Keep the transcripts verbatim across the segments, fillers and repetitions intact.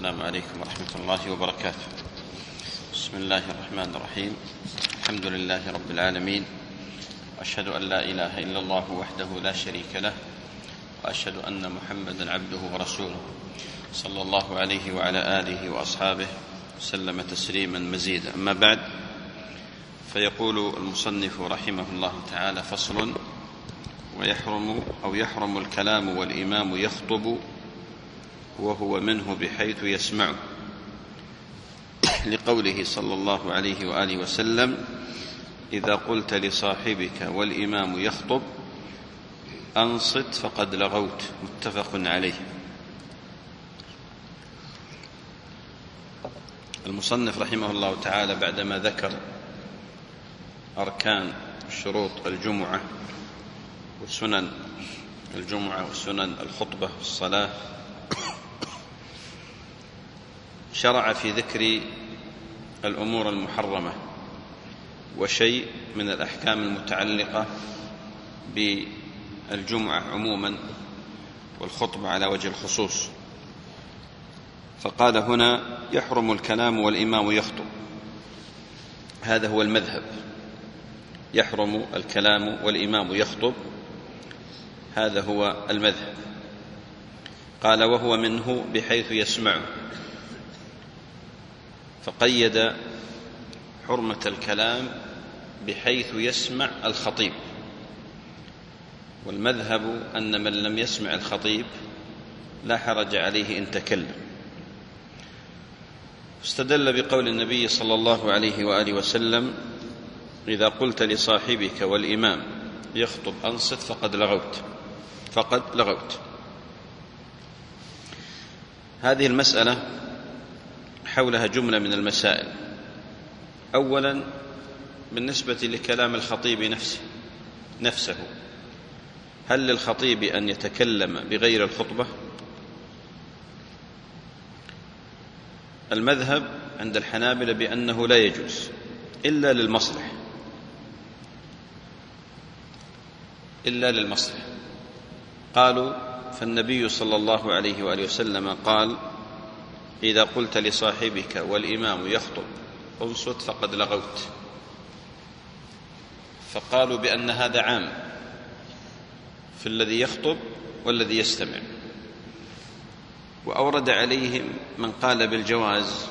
السلام عليكم ورحمة الله وبركاته. بسم الله الرحمن الرحيم. الحمد لله رب العالمين، وأشهد أن لا إله إلا الله وحده لا شريك له، وأشهد أن محمدا عبده ورسوله صلى الله عليه وعلى آله وأصحابه وسلم تسليما مزيدا. أما بعد، فيقول المصنف رحمه الله تعالى: فصل: ويحرم أو يحرم الكلام والإمام يخطب وهو منه بحيث يسمعه، لقوله صلى الله عليه وآله وسلم: إذا قلت لصاحبك والإمام يخطب أنصت فقد لغوت. متفق عليه. المصنف رحمه الله تعالى بعدما ذكر أركان شروط الجمعة وسنن الجمعة وسنن الخطبة في الصلاة، شرع في ذكر الأمور المحرمة وشيء من الأحكام المتعلقة بالجمعة عموما والخطبة على وجه الخصوص. فقال هنا: يحرم الكلام والإمام يخطب. هذا هو المذهب، يحرم الكلام والإمام يخطب، هذا هو المذهب. قال: وهو منه بحيث يسمعه، فقيد حرمة الكلام بحيث يسمع الخطيب، والمذهب أن من لم يسمع الخطيب لا حرج عليه إن تكلم. استدل بقول النبي صلى الله عليه وآله وسلم: إذا قلت لصاحبك والإمام يخطب أنصت فقد لغوت فقد لغوت. هذه المسألة حولها جملة من المسائل. أولا، بالنسبة لكلام الخطيب نفسه نفسه هل للخطيب أن يتكلم بغير الخطبة؟ المذهب عند الحنابلة بأنه لا يجوز إلا للمصلحة إلا للمصلحة قالوا: فالنبي صلى الله عليه وآله وسلم قال: إذا قلت لصاحبك والإمام يخطب أنصت فقد لغوت. فقالوا بأن هذا عام في الذي يخطب والذي يستمع. وأورد عليهم من قال بالجواز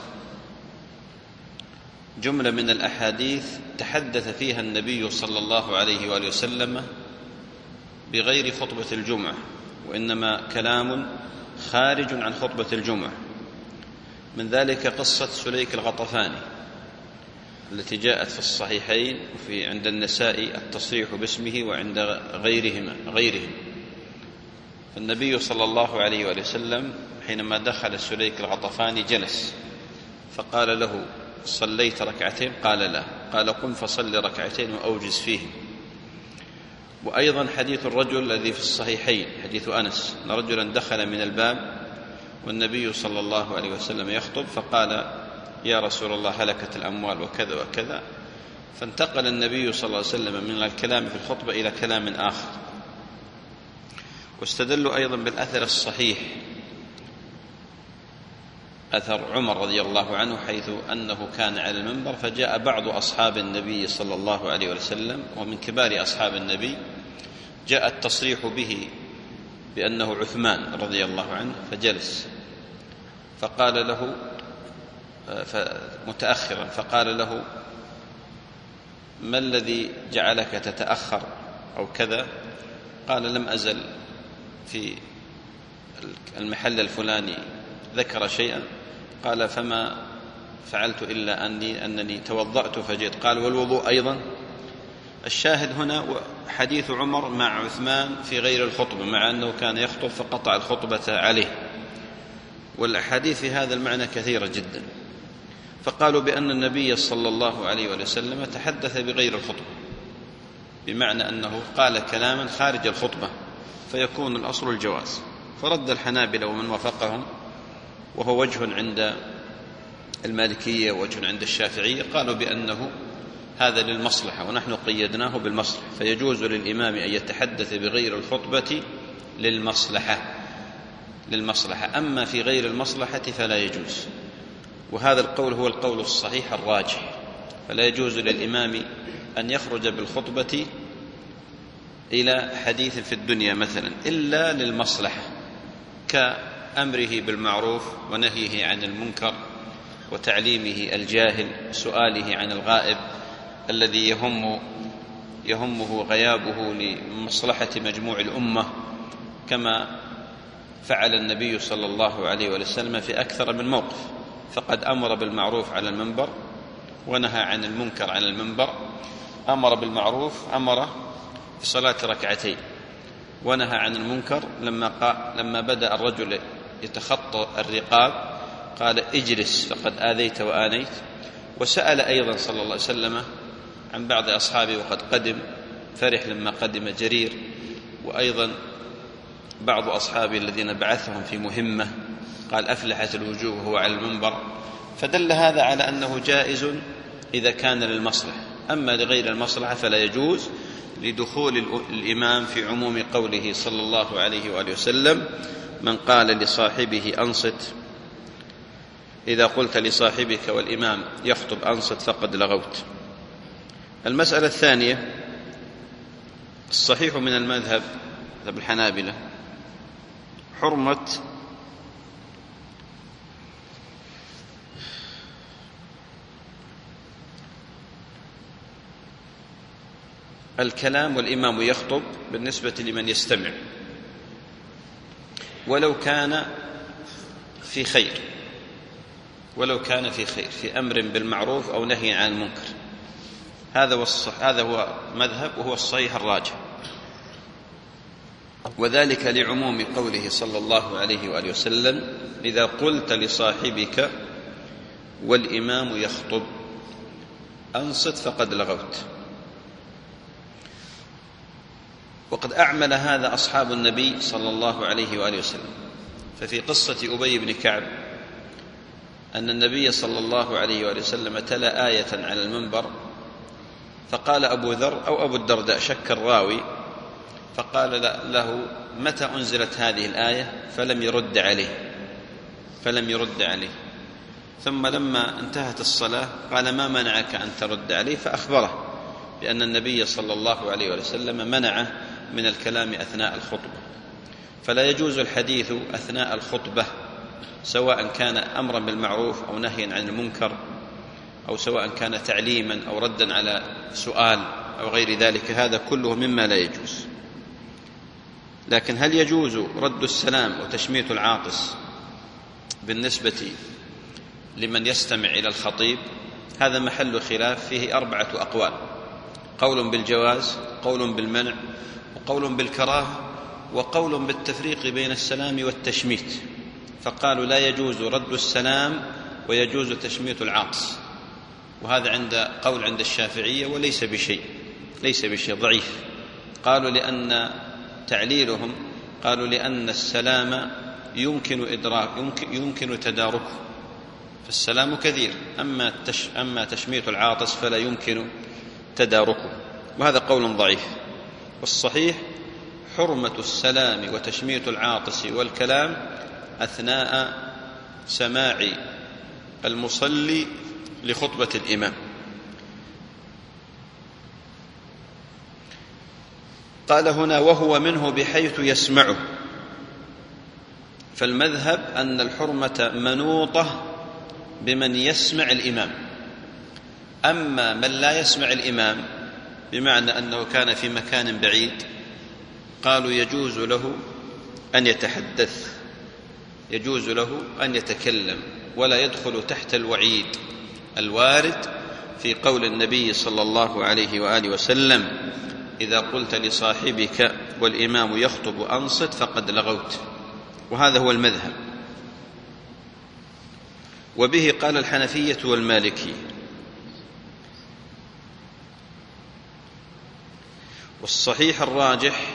جملة من الأحاديث تحدث فيها النبي صلى الله عليه وآله وسلم بغير خطبة الجمعة، وإنما كلام خارج عن خطبة الجمعة. من ذلك قصة سليك الغطفاني التي جاءت في الصحيحين، وفي عند النسائي التصريح باسمه وعند غيرهما غيرهم. فالنبي صلى الله عليه وآله وسلم حينما دخل سليك الغطفاني جلس، فقال له: صليت ركعتين؟ قال: لا. قال: قم فصل ركعتين وأوجز فيهم. وأيضا حديث الرجل الذي في الصحيحين، حديث أنس، أن رجلا دخل من الباب والنبي صلى الله عليه وسلم يخطب، فقال: يا رسول الله هلكت الأموال وكذا وكذا. فانتقل النبي صلى الله عليه وسلم من الكلام في الخطبة إلى كلام آخر. واستدلوا أيضا بالأثر الصحيح، أثر عمر رضي الله عنه، حيث أنه كان على المنبر فجاء بعض أصحاب النبي صلى الله عليه وسلم، ومن كبار أصحاب النبي جاء التصريح به بأنه عثمان رضي الله عنه، فجلس فقال له متأخرا فقال له: ما الذي جعلك تتأخر أو كذا؟ قال: لم أزل في المحل الفلاني. ذكر شيئا، قال: فما فعلت إلا أني أنني توضأت فجئت. قال: والوضوء أيضا. الشاهد هنا حديث عمر مع عثمان في غير الخطبة، مع أنه كان يخطب فقطع الخطبة عليه. والأحاديث في هذا المعنى كثيرة جدا. فقالوا بأن النبي صلى الله عليه وسلم تحدث بغير الخطبة، بمعنى أنه قال كلاما خارج الخطبة، فيكون الأصل الجواز. فرد الحنابلة ومن وافقهم، وهو وجه عند المالكية ووجه عند الشافعية، قالوا بأنه هذا للمصلحة، ونحن قيدناه بالمصلحة، فيجوز للإمام أن يتحدث بغير الخطبة للمصلحة، للمصلحة، أما في غير المصلحة فلا يجوز. وهذا القول هو القول الصحيح الراجح، فلا يجوز للإمام أن يخرج بالخطبة إلى حديث في الدنيا مثلا إلا للمصلحة، كأمره بالمعروف ونهيه عن المنكر وتعليمه الجاهل، سؤاله عن الغائب الذي يهم يهمه غيابه لمصلحة مجموع الأمة، كما فعل النبي صلى الله عليه وسلم في أكثر من موقف، فقد أمر بالمعروف على المنبر ونهى عن المنكر على المنبر. أمر بالمعروف، أمر في صلاة ركعتين، ونهى عن المنكر لما, قا لما بدأ الرجل يتخطى الرقاب قال اجلس فقد آذيت وآنيت. وسأل أيضا صلى الله عليه وسلم عن بعض أصحابه وقد قدم، فرح لما قدم جرير، وأيضا بعض أصحابه الذين بعثهم في مهمة قال أفلحت الوجوه وهو على المنبر. فدل هذا على أنه جائز إذا كان للمصلحة، أما لغير المصلحة فلا يجوز، لدخول الإمام في عموم قوله صلى الله عليه وآله وسلم: من قال لصاحبه أنصت، إذا قلت لصاحبك والإمام يخطب أنصت فقد لغوت. المسألة الثانية: الصحيح من المذهب مذهب الحنابلة حرمة الكلام والإمام يخطب بالنسبة لمن يستمع، ولو كان في خير، ولو كان في خير في أمر بالمعروف أو نهي عن المنكر. هذا هو هذا هو مذهب وهو الصحيح الراجح، وذلك لعموم قوله صلى الله عليه وآله وسلم: إذا قلت لصاحبك والإمام يخطب أنصت فقد لغوت. وقد أعمل هذا أصحاب النبي صلى الله عليه وآله وسلم. ففي قصة أبي بن كعب أن النبي صلى الله عليه وآله وسلم تلا آية على المنبر، فقال أبو ذر أو أبو الدرداء، شك الراوي، فقال له: متى أنزلت هذه الآية؟ فلم يرد عليه فلم يرد عليه ثم لما انتهت الصلاة قال: ما منعك أن ترد عليه؟ فأخبره بأن النبي صلى الله عليه وسلم منعه من الكلام أثناء الخطبة. فلا يجوز الحديث أثناء الخطبة، سواء كان أمرا بالمعروف أو نهيا عن المنكر، أو سواء كان تعليما أو ردا على سؤال أو غير ذلك، هذا كله مما لا يجوز. لكن هل يجوز رد السلام وتشميت العاطس بالنسبة لمن يستمع إلى الخطيب؟ هذا محل خلاف، فيه أربعة أقوال: قول بالجواز، قول بالمنع، وقول بالكراهة، وقول بالتفريق بين السلام والتشميت. فقالوا لا يجوز رد السلام ويجوز تشميت العاطس، وهذا عند قول عند الشافعية وليس بشيء، ليس بشيء، ضعيف. قالوا لأن تعليلهم قالوا لأن السلام يمكن إدراك يمكن, يمكن تداركه، فالسلام كثير، أما, التش أما تشميت العاطس فلا يمكن تداركه، وهذا قول ضعيف. والصحيح حرمة السلام وتشميت العاطس والكلام أثناء سماع المصلي لخطبة الإمام. قال هنا: وهو منه بحيث يسمعه. فالمذهب أن الحرمة منوطة بمن يسمع الإمام. أما من لا يسمع الإمام بمعنى أنه كان في مكان بعيد، قالوا يجوز له أن يتحدث، يجوز له أن يتكلم، ولا يدخل تحت الوعيد الوارد في قول النبي صلى الله عليه وآله وسلم: إذا قلت لصاحبك والإمام يخطب أنصت فقد لغوت. وهذا هو المذهب، وبه قال الحنفية والمالكية. والصحيح الراجح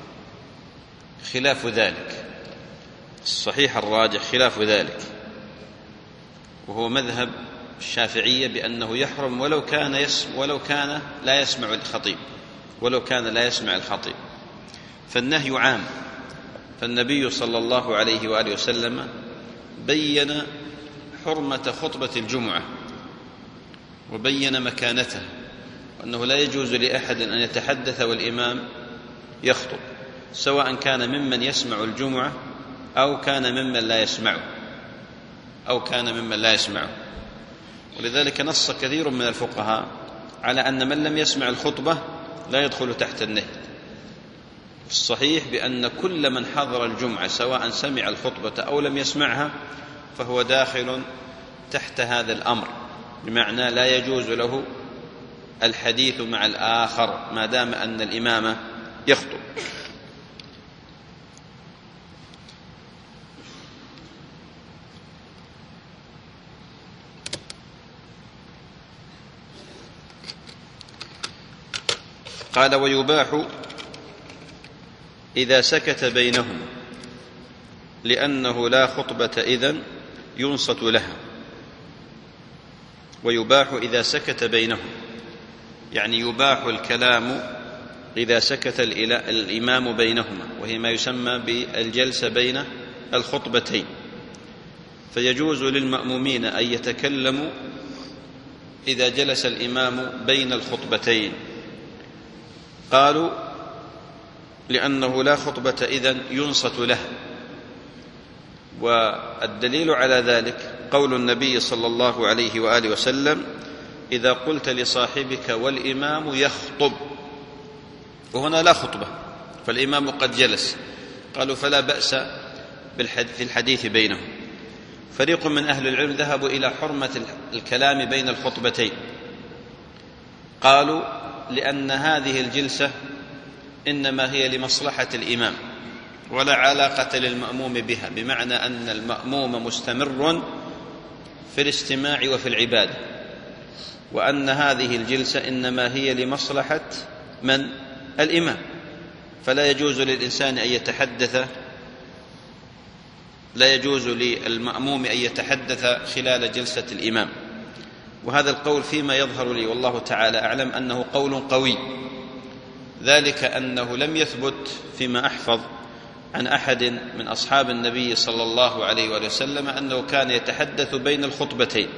خلاف ذلك، الصحيح الراجح خلاف ذلك، وهو مذهب الشافعية بأنه يحرم ولو كان يسمع ولو كان لا يسمع الخطيب، ولو كان لا يسمع الخطيب. فالنهي عام فالنبي صلى الله عليه وآله وسلم بين حرمة خطبة الجمعة وبين مكانتها، وأنه لا يجوز لأحد أن يتحدث والإمام يخطب، سواء كان ممن يسمع الجمعة أو كان ممن لا يسمعه أو كان ممن لا يسمعه. ولذلك نص كثير من الفقهاء على أن من لم يسمع الخطبة لا يدخل تحت النهي. الصحيح بأن كل من حضر الجمعة سواء سمع الخطبة أو لم يسمعها فهو داخل تحت هذا الأمر، بمعنى لا يجوز له الحديث مع الآخر ما دام أن الإمام يخطب. قال: ويباح إذا سكت بينهم لأنه لا خطبة إذن ينصت لها. ويباح إذا سكت بينهم، يعني يباح الكلام إذا سكت الإمام بينهما، وهي ما يسمى بالجلسة بين الخطبتين، فيجوز للمأمومين أن يتكلموا إذا جلس الإمام بين الخطبتين. قالوا لأنه لا خطبة إذن ينصت له، والدليل على ذلك قول النبي صلى الله عليه وآله وسلم: إذا قلت لصاحبك والإمام يخطب، وهنا لا خطبة فالإمام قد جلس، قالوا فلا بأس في الحديث بينهم. فريق من أهل العلم ذهبوا إلى حرمة الكلام بين الخطبتين، قالوا لأن هذه الجلسة إنما هي لمصلحة الإمام ولا علاقة للمأموم بها، بمعنى أن المأموم مستمر في الاستماع وفي العبادة، وأن هذه الجلسة إنما هي لمصلحة من؟ الإمام، فلا يجوز للإنسان أن يتحدث لا يجوز للمأموم أن يتحدث خلال جلسة الإمام. وهذا القول فيما يظهر لي والله تعالى أعلم أنه قول قوي، ذلك أنه لم يثبت فيما أحفظ عن أحد من أصحاب النبي صلى الله عليه وآله وسلم أنه كان يتحدث بين الخطبتين،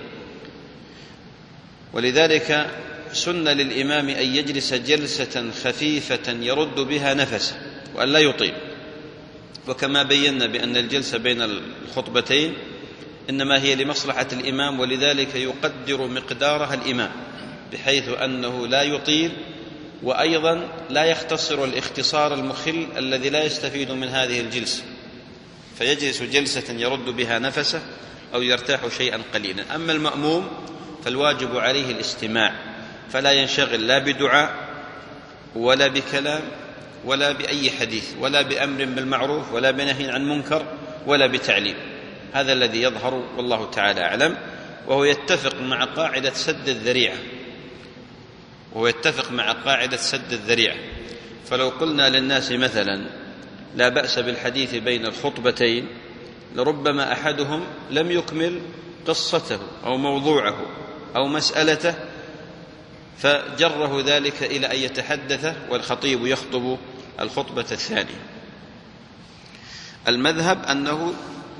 ولذلك سن للإمام أن يجلس جلسة خفيفة يرد بها نفسه وأن لا يطيل. وكما بينا بأن الجلسة بين الخطبتين إنما هي لمصلحة الإمام، ولذلك يقدر مقدارها الإمام بحيث أنه لا يطيل، وأيضا لا يختصر الاختصار المخل الذي لا يستفيد من هذه الجلسة، فيجلس جلسة يرد بها نفسه أو يرتاح شيئا قليلا. أما المأموم فالواجب عليه الاستماع، فلا ينشغل لا بدعاء ولا بكلام ولا بأي حديث ولا بأمر بالمعروف ولا بنهي عن منكر ولا بتعليم. هذا الذي يظهر والله تعالى أعلم، وهو يتفق مع قاعدة سد الذريعة وهو يتفق مع قاعدة سد الذريعة. فلو قلنا للناس مثلا لا بأس بالحديث بين الخطبتين لربما أحدهم لم يكمل قصته أو موضوعه أو مسألته، فجره ذلك إلى أن يتحدث والخطيب يخطب الخطبة الثانية. المذهب أنه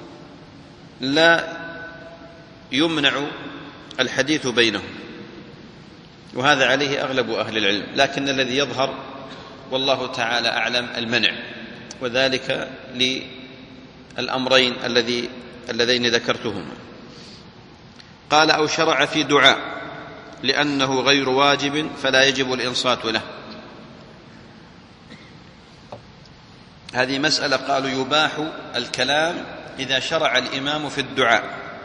لا يمنع الحديث بينهم، وهذا عليه أغلب أهل العلم، لكن الذي يظهر والله تعالى أعلم المنع، وذلك للأمرين الذي اللذين ذكرتهما. قال: أو شرع في دعاء لأنه غير واجب فلا يجب الإنصات له. هذه مسألة قالوا يباح الكلام إذا شرع الإمام في الدعاء،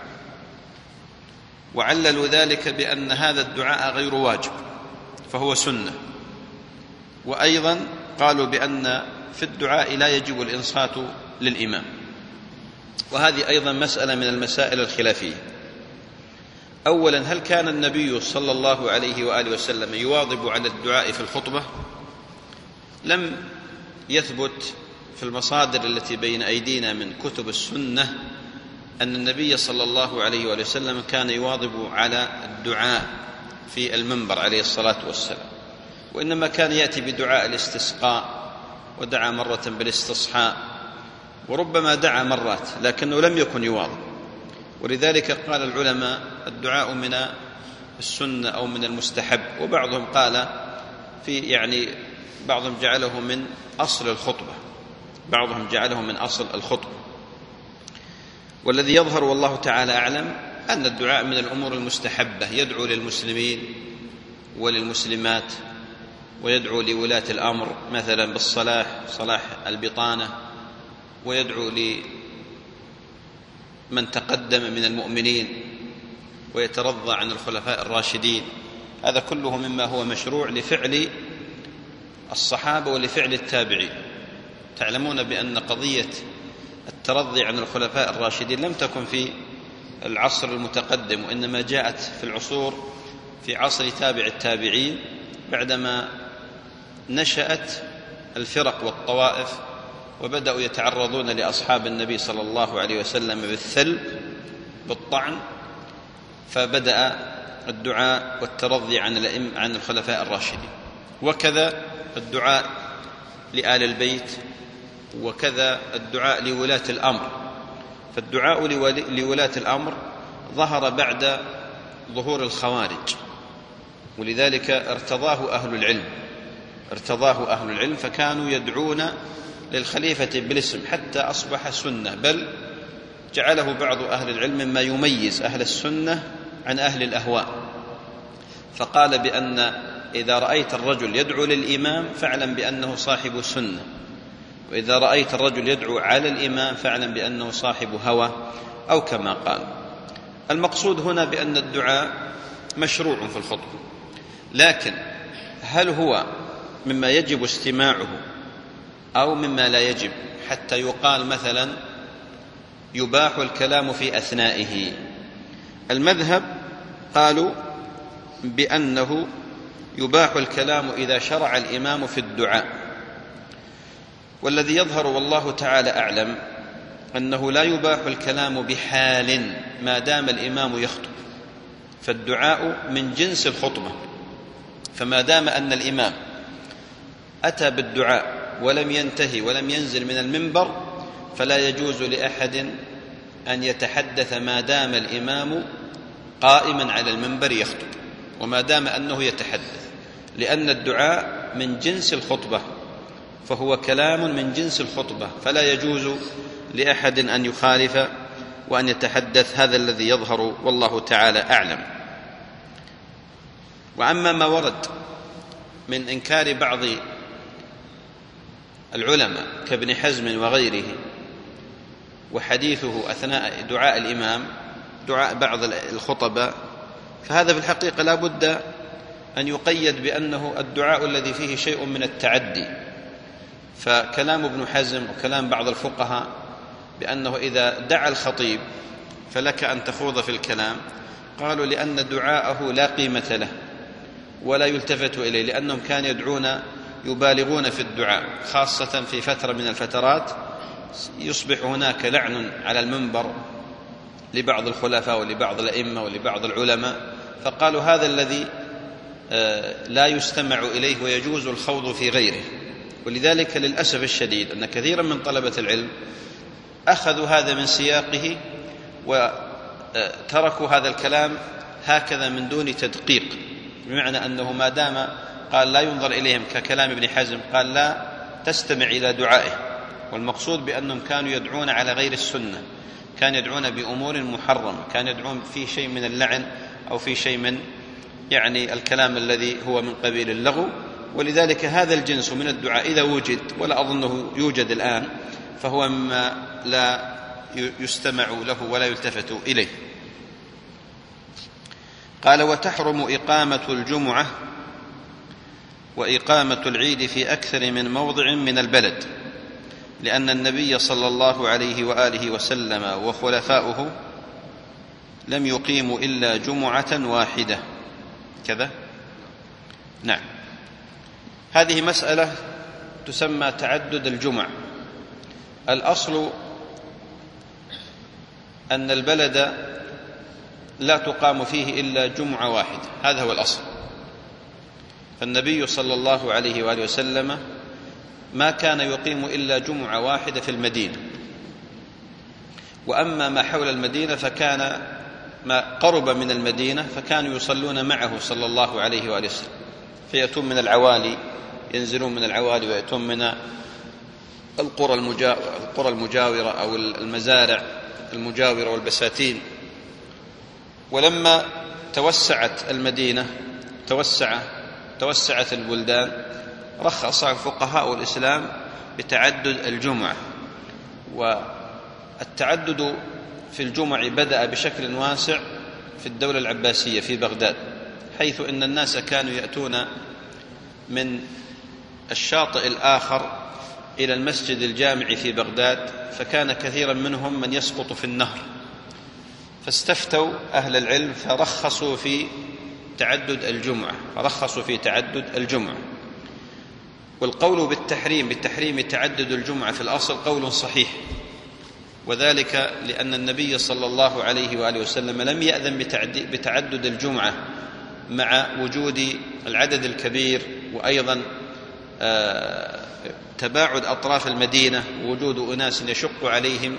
وعللوا ذلك بأن هذا الدعاء غير واجب فهو سنة، وأيضا قالوا بأن في الدعاء لا يجب الإنصات للإمام. وهذه أيضا مسألة من المسائل الخلافية. أولا، هل كان النبي صلى الله عليه وآله وسلم يواظب على الدعاء في الخطبة؟ لم يثبت في المصادر التي بين أيدينا من كتب السنة أن النبي صلى الله عليه وآله وسلم كان يواظب على الدعاء في المنبر عليه الصلاة والسلام، وإنما كان يأتي بدعاء الاستسقاء، ودعا مرة بالاستصحاء، وربما دعا مرات لكنه لم يكن يواظب. ولذلك قال العلماء الدعاء من السنة أو من المستحب، وبعضهم قال في يعني بعضهم جعله من أصل الخطبة، بعضهم جعله من أصل الخطبة. والذي يظهر والله تعالى أعلم أن الدعاء من الأمور المستحبة، يدعو للمسلمين وللمسلمات، ويدعو لولاة الأمر مثلا بالصلاح، صلاح البطانة، ويدعو لمن تقدم من المؤمنين، ويترضى عن الخلفاء الراشدين. هذا كله مما هو مشروع لفعل الصحابة ولفعل التابعين. تعلمون بأن قضية الترضي عن الخلفاء الراشدين لم تكن في العصر المتقدم، وإنما جاءت في العصور في عصر تابع التابعين، بعدما نشأت الفرق والطوائف وبدأوا يتعرضون لأصحاب النبي صلى الله عليه وسلم بالثلب بالطعن، فبدأ الدعاء والترضي عن الأئمة عن الخلفاء الراشدين. وكذا الدعاء لآل البيت، وكذا الدعاء لولاة الأمر. فالدعاء لولاة الأمر ظهر بعد ظهور الخوارج، ولذلك ارتضاه أهل العلم ارتضاه أهل العلم فكانوا يدعون للخليفة بالاسم حتى أصبح سنة، بل جعله بعض أهل العلم مما يميز أهل السنة عن أهل الأهواء. فقال بأن إذا رأيت الرجل يدعو للإمام فاعلم بأنه صاحب سنة، وإذا رأيت الرجل يدعو على الإمام فاعلم بأنه صاحب هوى، أو كما قال. المقصود هنا بأن الدعاء مشروع في الخطبة، لكن هل هو مما يجب استماعه أو مما لا يجب؟ حتى يقال مثلا يباح الكلام في أثنائه. المذهب قالوا بأنه يباح الكلام إذا شرع الإمام في الدعاء، والذي يظهر والله تعالى أعلم أنه لا يباح الكلام بحال ما دام الإمام يخطب، فالدعاء من جنس الخطبة. فما دام أن الإمام أتى بالدعاء ولم ينتهي ولم ينزل من المنبر فلا يجوز لأحد أن يتحدث ما دام الإمام قائما على المنبر يخطب، وما دام أنه يتحدث، لأن الدعاء من جنس الخطبة، فهو كلام من جنس الخطبة، فلا يجوز لأحد أن يخالف وأن يتحدث. هذا الذي يظهر والله تعالى أعلم. وأما ما ورد من إنكار بعض العلماء كابن حزم وغيره وحديثه أثناء دعاء الإمام، دعاء بعض الخطباء، فهذا في الحقيقة لا بد أن يقيد بأنه الدعاء الذي فيه شيء من التعدي. فكلام ابن حزم وكلام بعض الفقهاء بأنه إذا دعا الخطيب فلك أن تخوض في الكلام، قالوا لأن دعاءه لا قيمة له ولا يلتفت إليه، لأنهم كانوا يدعون يبالغون في الدعاء، خاصة في فترة من الفترات يصبح هناك لعن على المنبر لبعض الخلفاء ولبعض الأئمة ولبعض العلماء، فقالوا هذا الذي لا يستمع إليه ويجوز الخوض في غيره. ولذلك للأسف الشديد أن كثيرا من طلبة العلم أخذوا هذا من سياقه وتركوا هذا الكلام هكذا من دون تدقيق، بمعنى أنه ما دام قال لا ينظر إليهم ككلام ابن حزم، قال لا تستمع إلى دعائه. والمقصود بأنهم كانوا يدعون على غير السنة، كانوا يدعون بأمور محرمة، كانوا يدعون في شيء من اللعن أو في شيء من يعني الكلام الذي هو من قبيل اللغو. ولذلك هذا الجنس من الدعاء إذا وجد، ولا أظنه يوجد الآن، فهو مما لا يستمع له ولا يلتفت إليه. قال: وتحرم إقامة الجمعة وإقامة العيد في أكثر من موضع من البلد، لأن النبي صلى الله عليه وآله وسلم وخلفاؤه لم يقيموا إلا جمعة واحدة كذا. نعم، هذه مسألة تسمى تعدد الجمع. الأصل أن البلد لا تقام فيه إلا جمعة واحدة، هذا هو الأصل. فالنبي صلى الله عليه وآله وسلم ما كان يقيم إلا جمعة واحدة في المدينة، وأما ما حول المدينة فكان ما قرب من المدينة فكانوا يصلون معه صلى الله عليه وآله وسلم، فيأتون من العوالي، ينزلون من العوالي ويأتون من القرى المجاورة أو المزارع المجاورة والبساتين. ولما توسعت المدينة توسع توسعت البلدان رخص فقهاء الإسلام بتعدد الجمعة، والتعدد في الجمع بدأ بشكل واسع في الدولة العباسية في بغداد، حيث إن الناس كانوا يأتون من الشاطئ الآخر إلى المسجد الجامع في بغداد، فكان كثيرا منهم من يسقط في النهر، فاستفتوا أهل العلم فرخصوا في تعدد الجمعة فرخصوا في تعدد الجمعة. والقول بالتحريم بالتحريم تعدد الجمعة في الأصل قول صحيح، وذلك لأن النبي صلى الله عليه وآله وسلم لم يأذن بتعدد الجمعة مع وجود العدد الكبير، وأيضا تباعد أطراف المدينة ووجود أناس يشق عليهم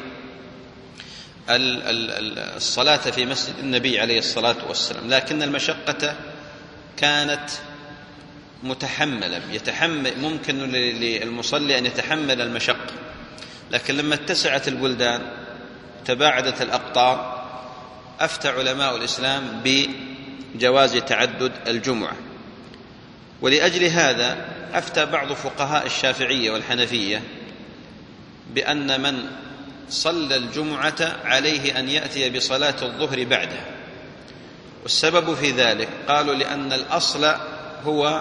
الصلاة في مسجد النبي عليه الصلاة والسلام، لكن المشقة كانت متحملة، يتحمل ممكن للمصلي أن يتحمل المشقة. لكن لما اتسعت البلدان تباعدت الأقطار أفتى علماء الإسلام بجواز تعدد الجمعة. ولأجل هذا أفتى بعض فقهاء الشافعية والحنفية بأن من صلى الجمعة عليه أن يأتي بصلاة الظهر بعدها. والسبب في ذلك قالوا لأن الأصل هو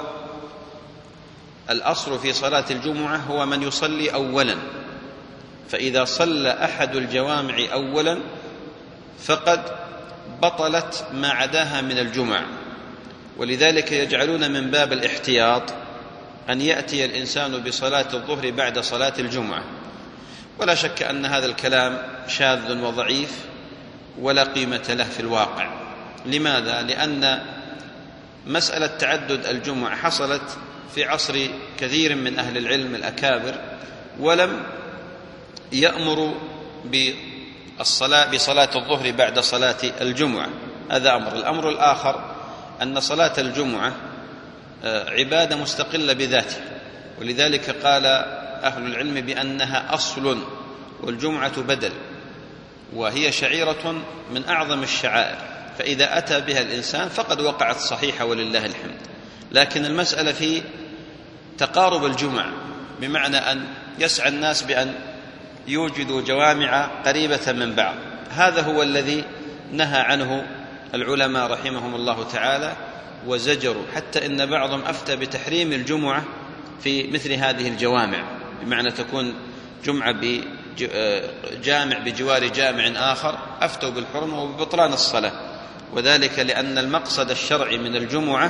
الأصل في صلاة الجمعة هو من يصلي أولا، فإذا صلى أحد الجوامع أولا فقد بطلت ما عداها من الجمع، ولذلك يجعلون من باب الاحتياط أن يأتي الإنسان بصلاة الظهر بعد صلاة الجمعة. ولا شك أن هذا الكلام شاذ وضعيف ولا قيمة له في الواقع. لماذا؟ لأن مسألة تعدد الجمعة حصلت في عصر كثير من أهل العلم الأكابر، ولم يأمروا بالصلاة بصلاة الظهر بعد صلاة الجمعة. هذا أمر. الأمر الآخر أن صلاة الجمعة عبادة مستقلة بذاتها، ولذلك قال أهل العلم بأنها أصل والجمعة بدل، وهي شعيرة من أعظم الشعائر، فإذا أتى بها الإنسان فقد وقعت صحيحة ولله الحمد. لكن المسألة في تقارب الجمع، بمعنى أن يسعى الناس بأن يوجدوا جوامع قريبة من بعض، هذا هو الذي نهى عنه العلماء رحمهم الله تعالى وزجروا، حتى إن بعضهم أفتى بتحريم الجمعة في مثل هذه الجوامع، بمعنى تكون جمعة بجامع بجوار جامع آخر، أفتوا بالحرمة وببطلان الصلاة. وذلك لأن المقصد الشرعي من الجمعة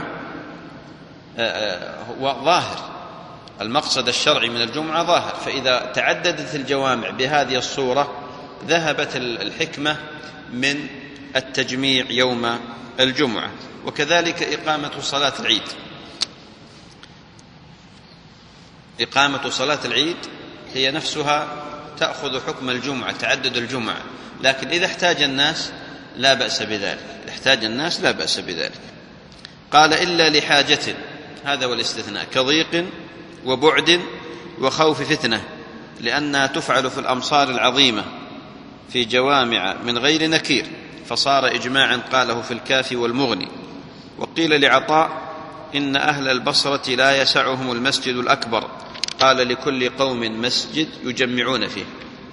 ظاهر، المقصد الشرعي من الجمعة ظاهر، فإذا تعددت الجوامع بهذه الصورة ذهبت الحكمة من التجميع يوم الجمعة. وكذلك إقامة صلاة العيد، إقامة صلاة العيد هي نفسها تأخذ حكم الجمعة، تعدد الجمعة، لكن إذا احتاج الناس لا بأس بذلك، إذا احتاج الناس لا بأس بذلك. قال إلا لحاجة، هذا والاستثناء، كضيق وبعد وخوف فتنة، لأنها تفعل في الأمصار العظيمة في جوامع من غير نكير، فصار إجماعا قاله في الكافي والمغني. وقيل لعطاء إن أهل البصرة لا يسعهم المسجد الأكبر، قال لكل قوم مسجد يجمعون فيه.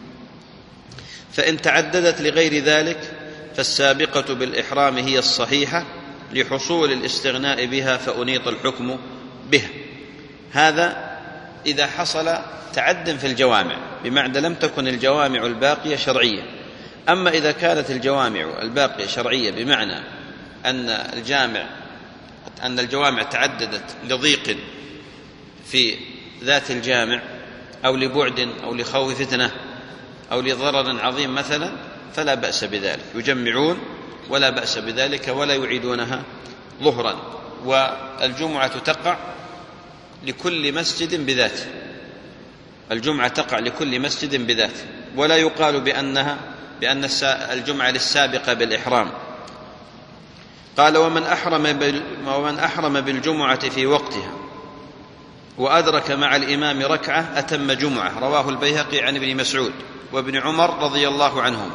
فإن تعددت لغير ذلك فالسابقة بالإحرام هي الصحيحة لحصول الاستغناء بها، فأنيط الحكم بها. هذا إذا حصل تعد في الجوامع، بمعنى لم تكن الجوامع الباقية شرعية. أما إذا كانت الجوامع الباقية شرعية، بمعنى أن الجامع أن الجوامع تعددت لضيق في ذات الجامع أو لبعد أو لخوف فتنة أو لضرر عظيم مثلا، فلا بأس بذلك، يجمعون ولا بأس بذلك ولا يعيدونها ظهرا. والجمعة تقع لكل مسجد بذاته، الجمعة تقع لكل مسجد بذاته، ولا يقال بأنها بأن الجمعة للسابقة بالإحرام. قال ومن أحرم, ومن أحرم بالجمعة في وقتها وأدرك مع الإمام ركعة أتم جمعة. رواه البيهقي عن ابن مسعود وابن عمر رضي الله عنهما.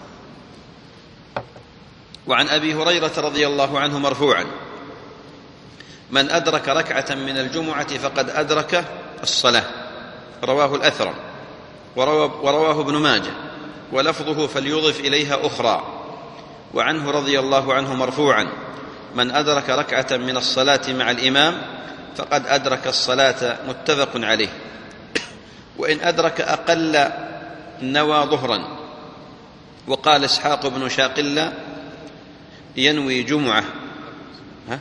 وعن أبي هريرة رضي الله عنه مرفوعا من أدرك ركعة من الجمعة فقد أدرك الصلاة. رواه الأثرم ورواه ابن ماجه ولفظه فليضف إليها أخرى. وعنه رضي الله عنه مرفوعا من أدرك ركعة من الصلاة مع الإمام فقد أدرك الصلاة. متفق عليه. وإن أدرك أقل نوى ظهرا. وقال إسحاق بن شاقلة ينوي جمعة. ها؟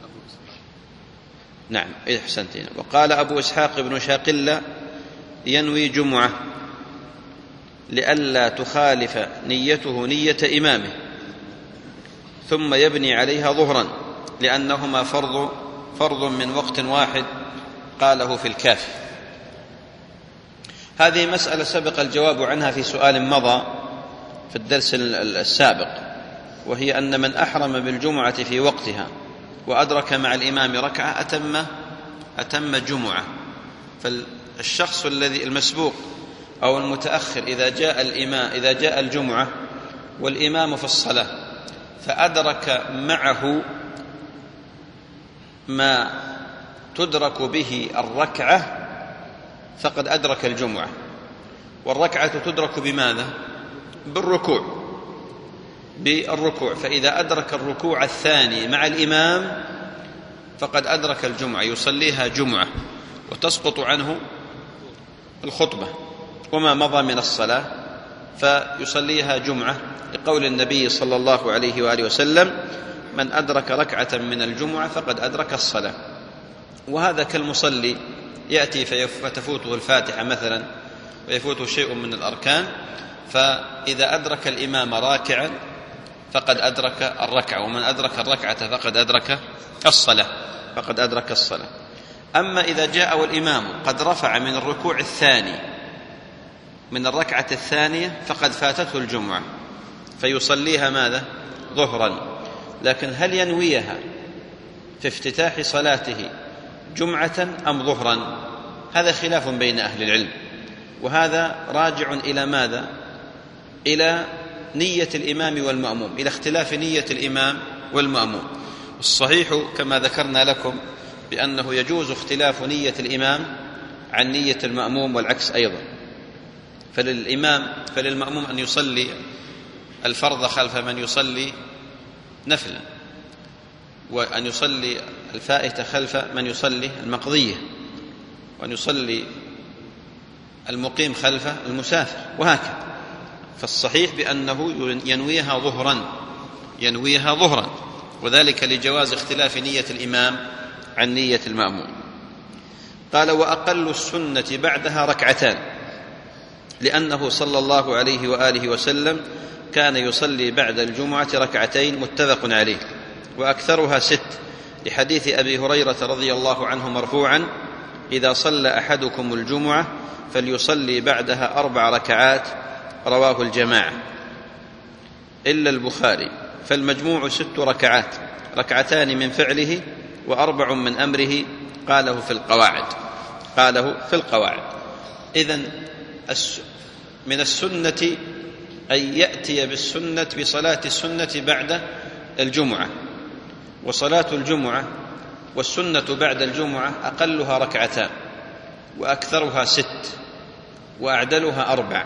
نعم أحسنتين. وقال أبو إسحاق بن شاقلة ينوي جمعة لئلا تخالف نيته نية إمامه ثم يبني عليها ظهرا لأنهما فرض فرض من وقت واحد. قاله في الكافي. هذه مسألة سبق الجواب عنها في سؤال مضى في الدرس السابق، وهي أن من أحرم بالجمعة في وقتها وأدرك مع الإمام ركعة أتم أتم جمعة. فالشخص الذي المسبوق أو المتأخر إذا جاء الإمام إذا جاء الجمعة والإمام في الصلاة فأدرك معه ما تدرك به الركعة فقد أدرك الجمعة. والركعة تدرك بماذا؟ بالركوع بالركوع فإذا أدرك الركوع الثاني مع الإمام فقد أدرك الجمعة، يصليها جمعة وتسقط عنه الخطبة وما مضى من الصلاة فيصليها جمعة، لقول النبي صلى الله عليه وآله وسلم من أدرك ركعة من الجمعة فقد أدرك الصلاة. وهذا كالمصلي يأتي فتفوته الفاتحة مثلا ويفوته شيء من الأركان، فإذا أدرك الإمام راكعا فقد أدرك الركعة، ومن أدرك الركعة فقد أدرك الصلاة فقد أدرك الصلاة. أما إذا جاء والإمام قد رفع من الركوع الثاني من الركعة الثانية فقد فاتته الجمعة فيصليها ماذا؟ ظهرا. لكن هل ينويها في افتتاح صلاته جمعة أم ظهرا؟ هذا خلاف بين أهل العلم، وهذا راجع إلى ماذا؟ إلى نية الإمام والمأموم، إلى اختلاف نية الإمام والمأموم. والصحيح كما ذكرنا لكم بأنه يجوز اختلاف نية الإمام عن نية المأموم والعكس أيضا. فللإمام فللمأموم أن يصلي الفرض خلف من يصلي نفلا، وأن يصلي الفائتة خلف من يصلي المقضية، وأن يصلي المقيم خلف المسافر، وهكذا. فالصحيح بأنه ينويها ظهرا ينويها ظهرا وذلك لجواز اختلاف نية الإمام عن نية المأموم. قال وأقل السنة بعدها ركعتان، لأنه صلى الله عليه وآله وسلم كان يصلي بعد الجمعة ركعتين. متفق عليه. وأكثرها ست، لحديث أبي هريرة رضي الله عنه مرفوعا إذا صلى أحدكم الجمعة فليصلي بعدها أربع ركعات. رواه الجماعة إلا البخاري. فالمجموع ست ركعات، ركعتان من فعله وأربع من أمره. قاله في القواعد قاله في القواعد إذن من السنة أن يأتي بالسنة بصلاة السنة بعد الجمعة. وصلاة الجمعة والسنة بعد الجمعة أقلها ركعتان وأكثرها ست وأعدلها أربع.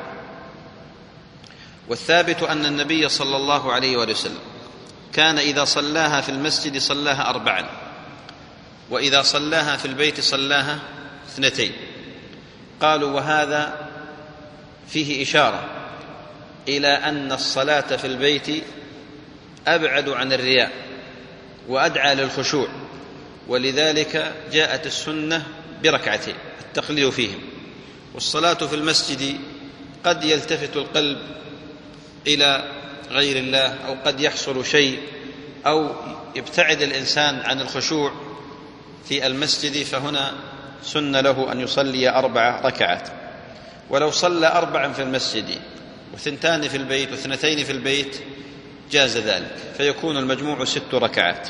والثابت أن النبي صلى الله عليه وسلم كان إذا صلاها في المسجد صلاها أربعا، وإذا صلاها في البيت صلاها اثنتين. قالوا وهذا فيه إشارة إلى أن الصلاة في البيت أبعد عن الرياء وأدعى للخشوع، ولذلك جاءت السنة بركعتين التقليد فيهم. والصلاة في المسجد قد يلتفت القلب إلى غير الله، أو قد يحصل شيء، أو يبتعد الإنسان عن الخشوع في المسجد، فهنا سن له أن يصلي أربع ركعات. ولو صلى أربعا في المسجد وثنتان في البيت واثنتين في البيت جاز ذلك، فيكون المجموع ست ركعات.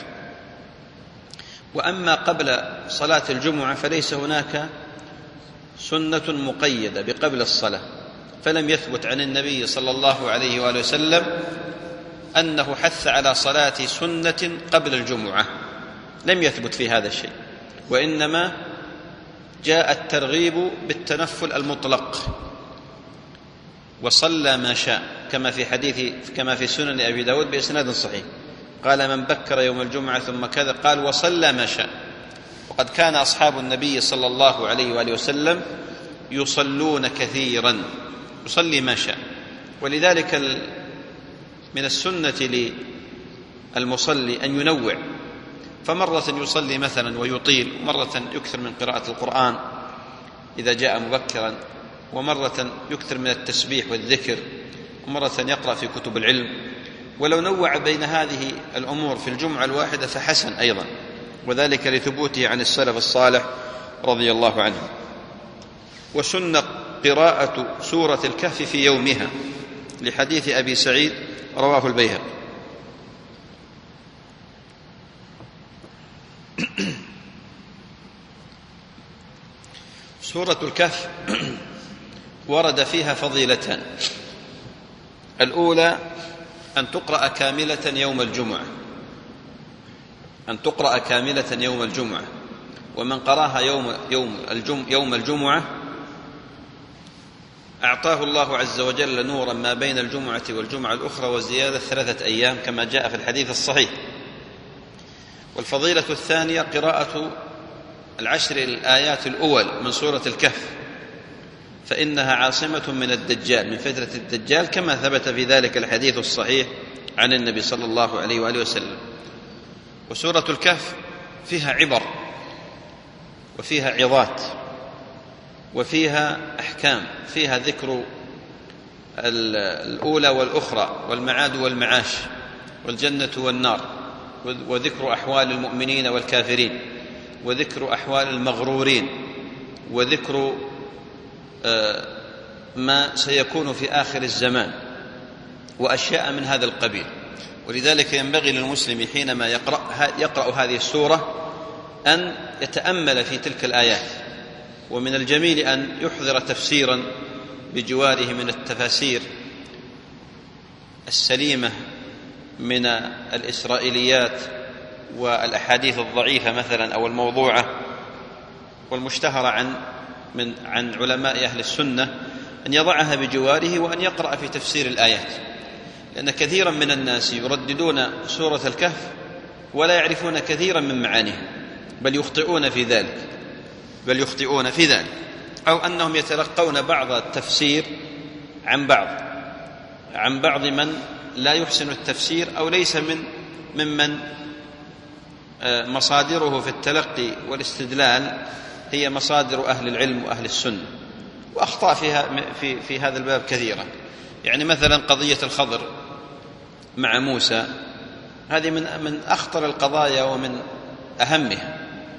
وأما قبل صلاة الجمعة فليس هناك سنة مقيدة بقبل الصلاة، فلم يثبت عن النبي صلى الله عليه وآله وسلم أنه حث على صلاة سنة قبل الجمعة، لم يثبت في هذا الشيء، وإنما جاء الترغيب بالتنفل المطلق، وصلى ما شاء، كما في حديث كما في سنن أبي داود بإسناد صحيح، قال من بكر يوم الجمعة ثم كذا، قال وصلى ما شاء. وقد كان أصحاب النبي صلى الله عليه وآله وسلم يصلون كثيرا، يصلي ما شاء. ولذلك من السنة للمصلي أن ينوع، فمرة يصلي مثلا ويطيل، ومرة يكثر من قراءة القرآن إذا جاء مبكرا، ومرة يكثر من التسبيح والذكر، ومرة يقرأ في كتب العلم. ولو نوع بين هذه الأمور في الجمعة الواحدة فحسن أيضا، وذلك لثبوته عن السلف الصالح رضي الله عنهم. وسن قراءة سورة الكهف في يومها لحديث أبي سعيد رواه البيهقي. سورة الكهف ورد فيها فضيلتان: الأولى أن تقرأ كاملة يوم الجمعة، أن تقرأ كاملة يوم الجمعة، ومن قراها يوم يوم الجم يوم الجمعة أعطاه الله عز وجل نورا ما بين الجمعة والجمعة الأخرى وزيادة ثلاثة أيام كما جاء في الحديث الصحيح. والفضيلة الثانية قراءة العشر الآيات الأول من سورة الكهف، فإنها عاصمة من الدجال، من فتنة الدجال، كما ثبت في ذلك الحديث الصحيح عن النبي صلى الله عليه وآله وسلم. وسورة الكهف فيها عبر وفيها عظات وفيها أحكام، فيها ذكر الأولى والأخرى والمعاد والمعاش والجنة والنار، وذكر أحوال المؤمنين والكافرين، وذكر أحوال المغرورين، وذكر ما سيكون في آخر الزمان، وأشياء من هذا القبيل. ولذلك ينبغي للمسلم حينما يقرأ, يقرأ هذه السورة أن يتأمل في تلك الآيات، ومن الجميل أن يحضر تفسيرا بجواره من التفاسير السليمة من الإسرائيليات والأحاديث الضعيفة مثلا أو الموضوعة والمشتهرة عن من عن علماء أهل السنة، أن يضعها بجواره وأن يقرأ في تفسير الآيات، لأن كثيرا من الناس يرددون سورة الكهف ولا يعرفون كثيرا من معانيها، بل يخطئون في ذلك بل يخطئون في ذلك أو أنهم يتلقون بعض التفسير عن بعض عن بعض من لا يحسن التفسير أو ليس من ممن مصادره في التلقي والاستدلال هي مصادر أهل العلم وأهل السنة، وأخطأ فيها في, في هذا الباب كثيرا. يعني مثلا قضية الخضر مع موسى، هذه من, من أخطر القضايا ومن أهمها،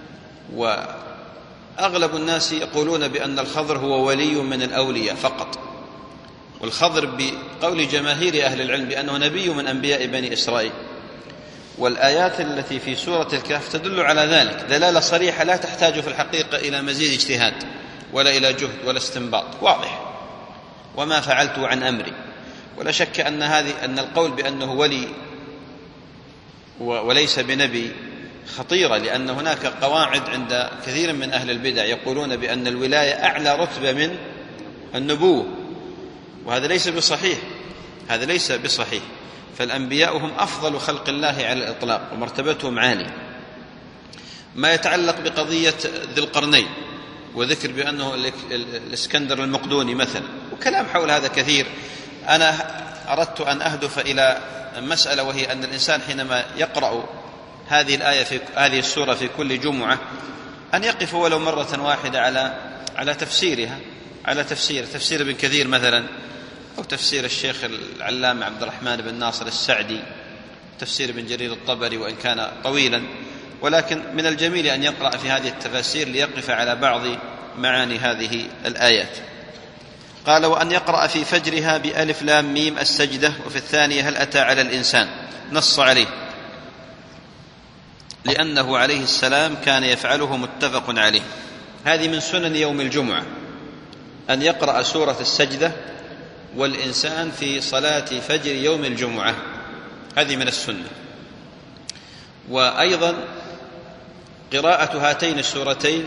وأغلب الناس يقولون بأن الخضر هو ولي من الأولياء فقط، والخضر بقول جماهير أهل العلم بأنه نبي من أنبياء بني إسرائيل. والآيات التي في سورة الكهف تدل على ذلك دلالة صريحة لا تحتاج في الحقيقة إلى مزيد اجتهاد ولا إلى جهد ولا استنباط، واضح: وما فعلت عن أمري. ولا شك أن هذه أن القول بأنه ولي وليس بنبي خطيرة، لأن هناك قواعد عند كثير من أهل البدع يقولون بأن الولاية أعلى رتبة من النبوة، وهذا ليس بصحيح هذا ليس بصحيح فالأنبياء هم أفضل خلق الله على الإطلاق ومرتبتهم عالية. ما يتعلق بقضية ذي القرنين وذكر بأنه الإسكندر المقدوني مثلا، وكلام حول هذا كثير، أنا أردت أن أهدف إلى مسألة، وهي أن الإنسان حينما يقرأ هذه الآية في هذه السورة في كل جمعة أن يقف ولو مرة واحدة على على تفسيرها على تفسير تفسير ابن كثير مثلا، أو تفسير الشيخ العلامة عبد الرحمن بن ناصر السعدي، تفسير ابن جرير الطبري وإن كان طويلا، ولكن من الجميل أن يقرأ في هذه التفاسير ليقف على بعض معاني هذه الآيات. قال: وأن يقرأ في فجرها بألف لام ميم السجدة، وفي الثانية هل أتى على الإنسان. نص عليه لأنه عليه السلام كان يفعله متفق عليه. هذه من سنن يوم الجمعة أن يقرأ سورة السجدة والإنسان في صلاة فجر يوم الجمعة، هذه من السنة. وأيضا قراءة هاتين السورتين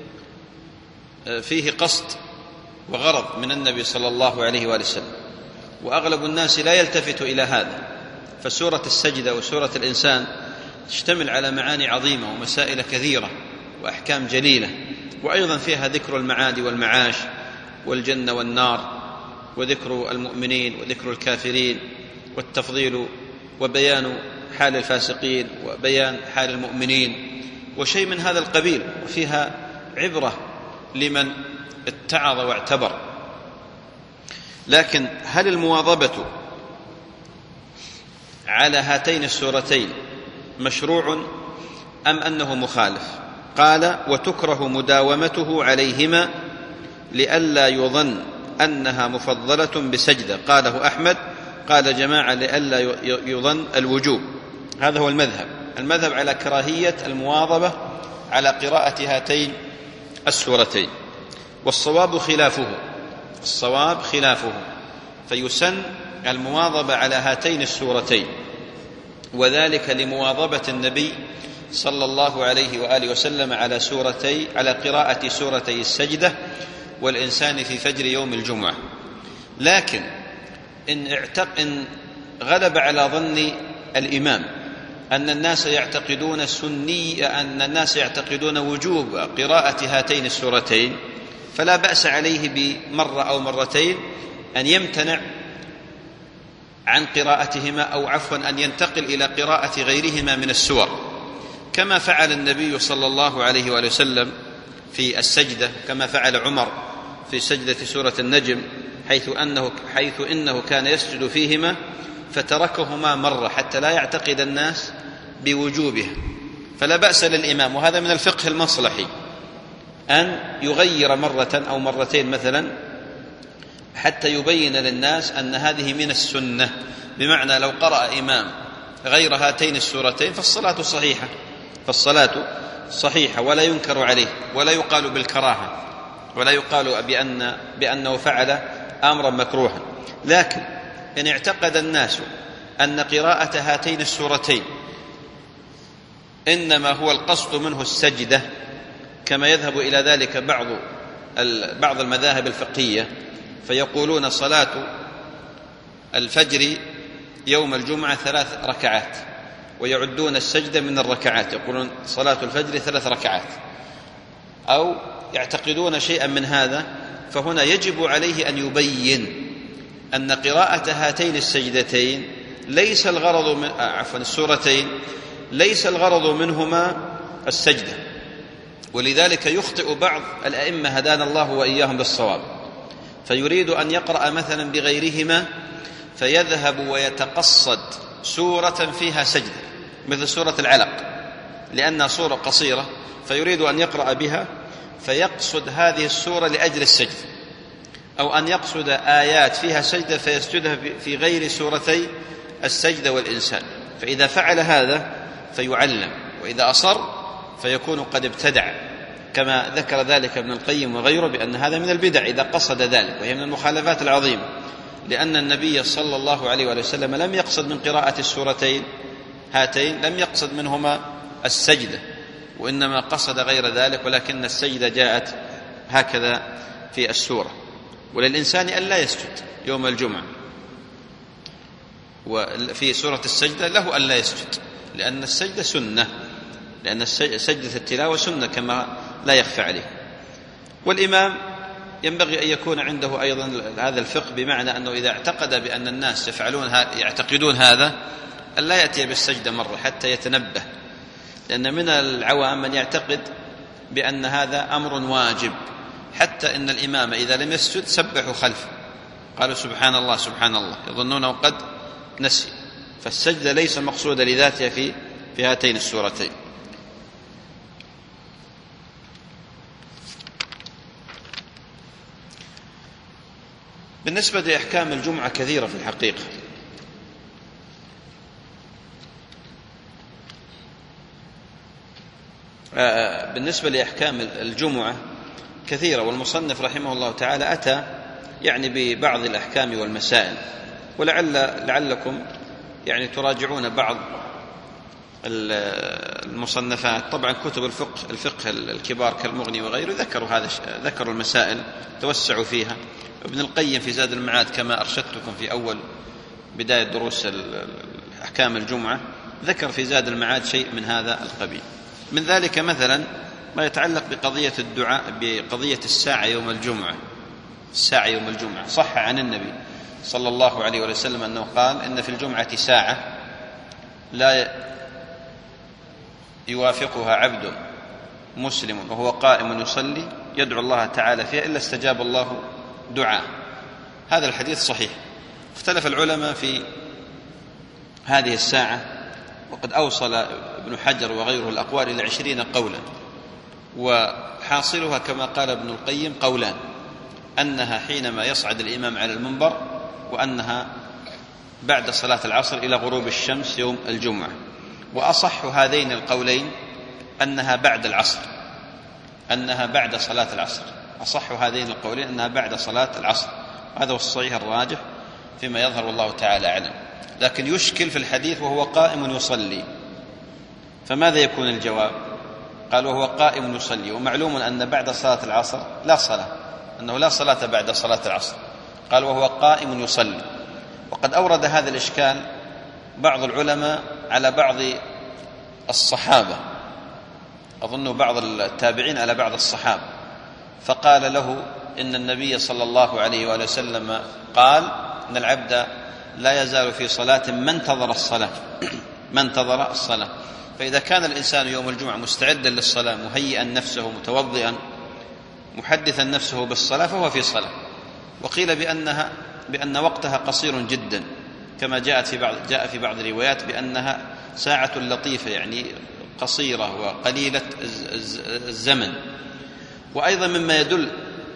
فيه قصد وغرض من النبي صلى الله عليه وآله وسلم، وأغلب الناس لا يلتفت إلى هذا. فسورة السجدة وسورة الإنسان تشتمل على معاني عظيمة ومسائل كثيرة وأحكام جليلة، وأيضا فيها ذكر المعاد والمعاش والجنة والنار، وذكر المؤمنين وذكر الكافرين، والتفضيل وبيان حال الفاسقين وبيان حال المؤمنين وشيء من هذا القبيل، وفيها عبرة لمن اتعظ واعتبر. لكن هل المواظبة على هاتين السورتين مشروع أم أنه مخالف؟ قال: وتكره مداومته عليهما لئلا يظن أنها مفضلة بسجدة. قاله أحمد. قال جماعة: لئلا يظن الوجوب. هذا هو المذهب المذهب على كراهية المواظبة على قراءة هاتين السورتين، والصواب خلافه الصواب خلافه فيسن المواظبة على هاتين السورتين، وذلك لمواظبة النبي صلى الله عليه وآله وسلم على سورتي على قراءة سورتي السجدة والإنسان في فجر يوم الجمعة. لكن إن, اعتق... إن غلب على ظن الإمام أن الناس يعتقدون سني أن الناس يعتقدون وجوب قراءة هاتين السورتين، فلا بأس عليه بمرة أو مرتين أن يمتنع عن قراءتهما، أو عفوا أن ينتقل إلى قراءة غيرهما من السور، كما فعل النبي صلى الله عليه وآله وسلم في السجدة، كما فعل عمر في سجدة سورة النجم، حيث أنه, حيث إنه كان يسجد فيهما فتركهما مرة حتى لا يعتقد الناس بوجوبها. فلا بأس للإمام، وهذا من الفقه المصلحي، أن يغير مرة أو مرتين مثلا حتى يبين للناس أن هذه من السنة. بمعنى لو قرأ إمام غير هاتين السورتين فالصلاة صحيحة فالصلاة صحيحة ولا ينكر عليه ولا يقال بالكراهة ولا يقال بأن بأنه فعل أمرا مكروها. لكن إن اعتقد الناس أن قراءة هاتين السورتين إنما هو القصد منه السجدة، كما يذهب إلى ذلك بعض بعض المذاهب الفقهية، فيقولون صلاة الفجر يوم الجمعة ثلاث ركعات، ويعدون السجدة من الركعات، يقولون صلاة الفجر ثلاث ركعات، أو يعتقدون شيئا من هذا. فهنا يجب عليه أن يبين أن قراءة هاتين السجدتين ليس الغرض من عفوا السورتين ليس الغرض منهما السجدة. ولذلك يخطئ بعض الأئمة هدانا الله وإياهم بالصواب، فيريد أن يقرأ مثلا بغيرهما فيذهب ويتقصد سورة فيها سجدة مثل سورة العلق، لأنها سورة قصيرة، فيريد أن يقرأ بها فيقصد هذه السورة لأجل السجد، أو أن يقصد آيات فيها سجدة فيسجدها في غير سورتي السجدة والإنسان. فإذا فعل هذا فيعلم، وإذا أصر فيكون قد ابتدع، كما ذكر ذلك ابن القيم وغيره بأن هذا من البدع إذا قصد ذلك، وهي من المخالفات العظيمة، لأن النبي صلى الله عليه وسلم لم يقصد من قراءة السورتين هاتين لم يقصد منهما السجدة، وإنما قصد غير ذلك، ولكن السجدة جاءت هكذا في السورة. وللإنسان أن لا يسجد يوم الجمعة، وفي سورة السجدة له أن لا يسجد، لأن السجدة سنة، لأن سجدة التلاوة سنة كما لا يخفى عليه. والإمام ينبغي أن يكون عنده أيضا هذا الفقه، بمعنى أنه إذا اعتقد بأن الناس يفعلون يعتقدون هذا أن لا يأتي بالسجدة مرة حتى يتنبه، لأن من العوام من يعتقد بأن هذا أمر واجب، حتى إن الإمام إذا لم يسجد سبحوا خلفه قالوا سبحان الله سبحان الله، يظنونه قد نسي. فالسجدة ليس مقصودة لذاتها في في هاتين السورتين. بالنسبة لأحكام الجمعة كثيرة في الحقيقة، بالنسبة لأحكام الجمعة كثيرة، والمصنف رحمه الله تعالى أتى يعني ببعض الأحكام والمسائل، ولعل لعلكم يعني تراجعون بعض المصنفات. طبعا كتب الفقه الفقه الكبار كالمغني وغيره ذكروا هذا ذكروا المسائل توسعوا فيها. ابن القيم في زاد المعاد كما أرشدتكم في أول بداية دروس أحكام الجمعة ذكر في زاد المعاد شيء من هذا القبيل. من ذلك مثلا ما يتعلق بقضية الدعاء بقضية الساعة يوم الجمعة. الساعة يوم الجمعة صح عن النبي صلى الله عليه وسلم أنه قال إن في الجمعة ساعة لا يوافقها عبد مسلم وهو قائم يصلي يدعو الله تعالى فيها إلا استجاب الله دعاء. هذا الحديث صحيح. اختلف العلماء في هذه الساعة، وقد أوصل ابن حجر وغيره الأقوال إلى عشرين قولا، وحاصلها كما قال ابن القيم قولان: أنها حينما يصعد الإمام على المنبر، وأنها بعد صلاة العصر إلى غروب الشمس يوم الجمعة. وأصح هذين القولين أنها بعد العصر، أنها بعد صلاة العصر. أصح هذين القولين أنها بعد صلاة العصر، هذا هو الصحيح الراجح فيما يظهر والله تعالى أعلم. لكن يشكل في الحديث وهو قائم يصلي، فماذا يكون الجواب؟ قال وهو قائم يصلي، ومعلوم أن بعد صلاة العصر لا صلاة، أنه لا صلاة بعد صلاة العصر. قال وهو قائم يصلي. وقد أورد هذا الإشكال بعض العلماء على بعض الصحابة، أظن بعض التابعين على بعض الصحابة، فقال له إن النبي صلى الله عليه وآله وسلم قال إن العبد لا يزال في صلاة ما انتظر الصلاة ما انتظر الصلاة. فإذا كان الإنسان يوم الجمعة مستعدا للصلاة، مهيئا نفسه، متوضئا، محدثا نفسه بالصلاة، فهو في صلاة. وقيل بأنها بأن وقتها قصير جدا، كما جاءت في بعض جاء في بعض الروايات بأنها ساعة لطيفة، يعني قصيرة وقليلة الزمن. وأيضا مما يدل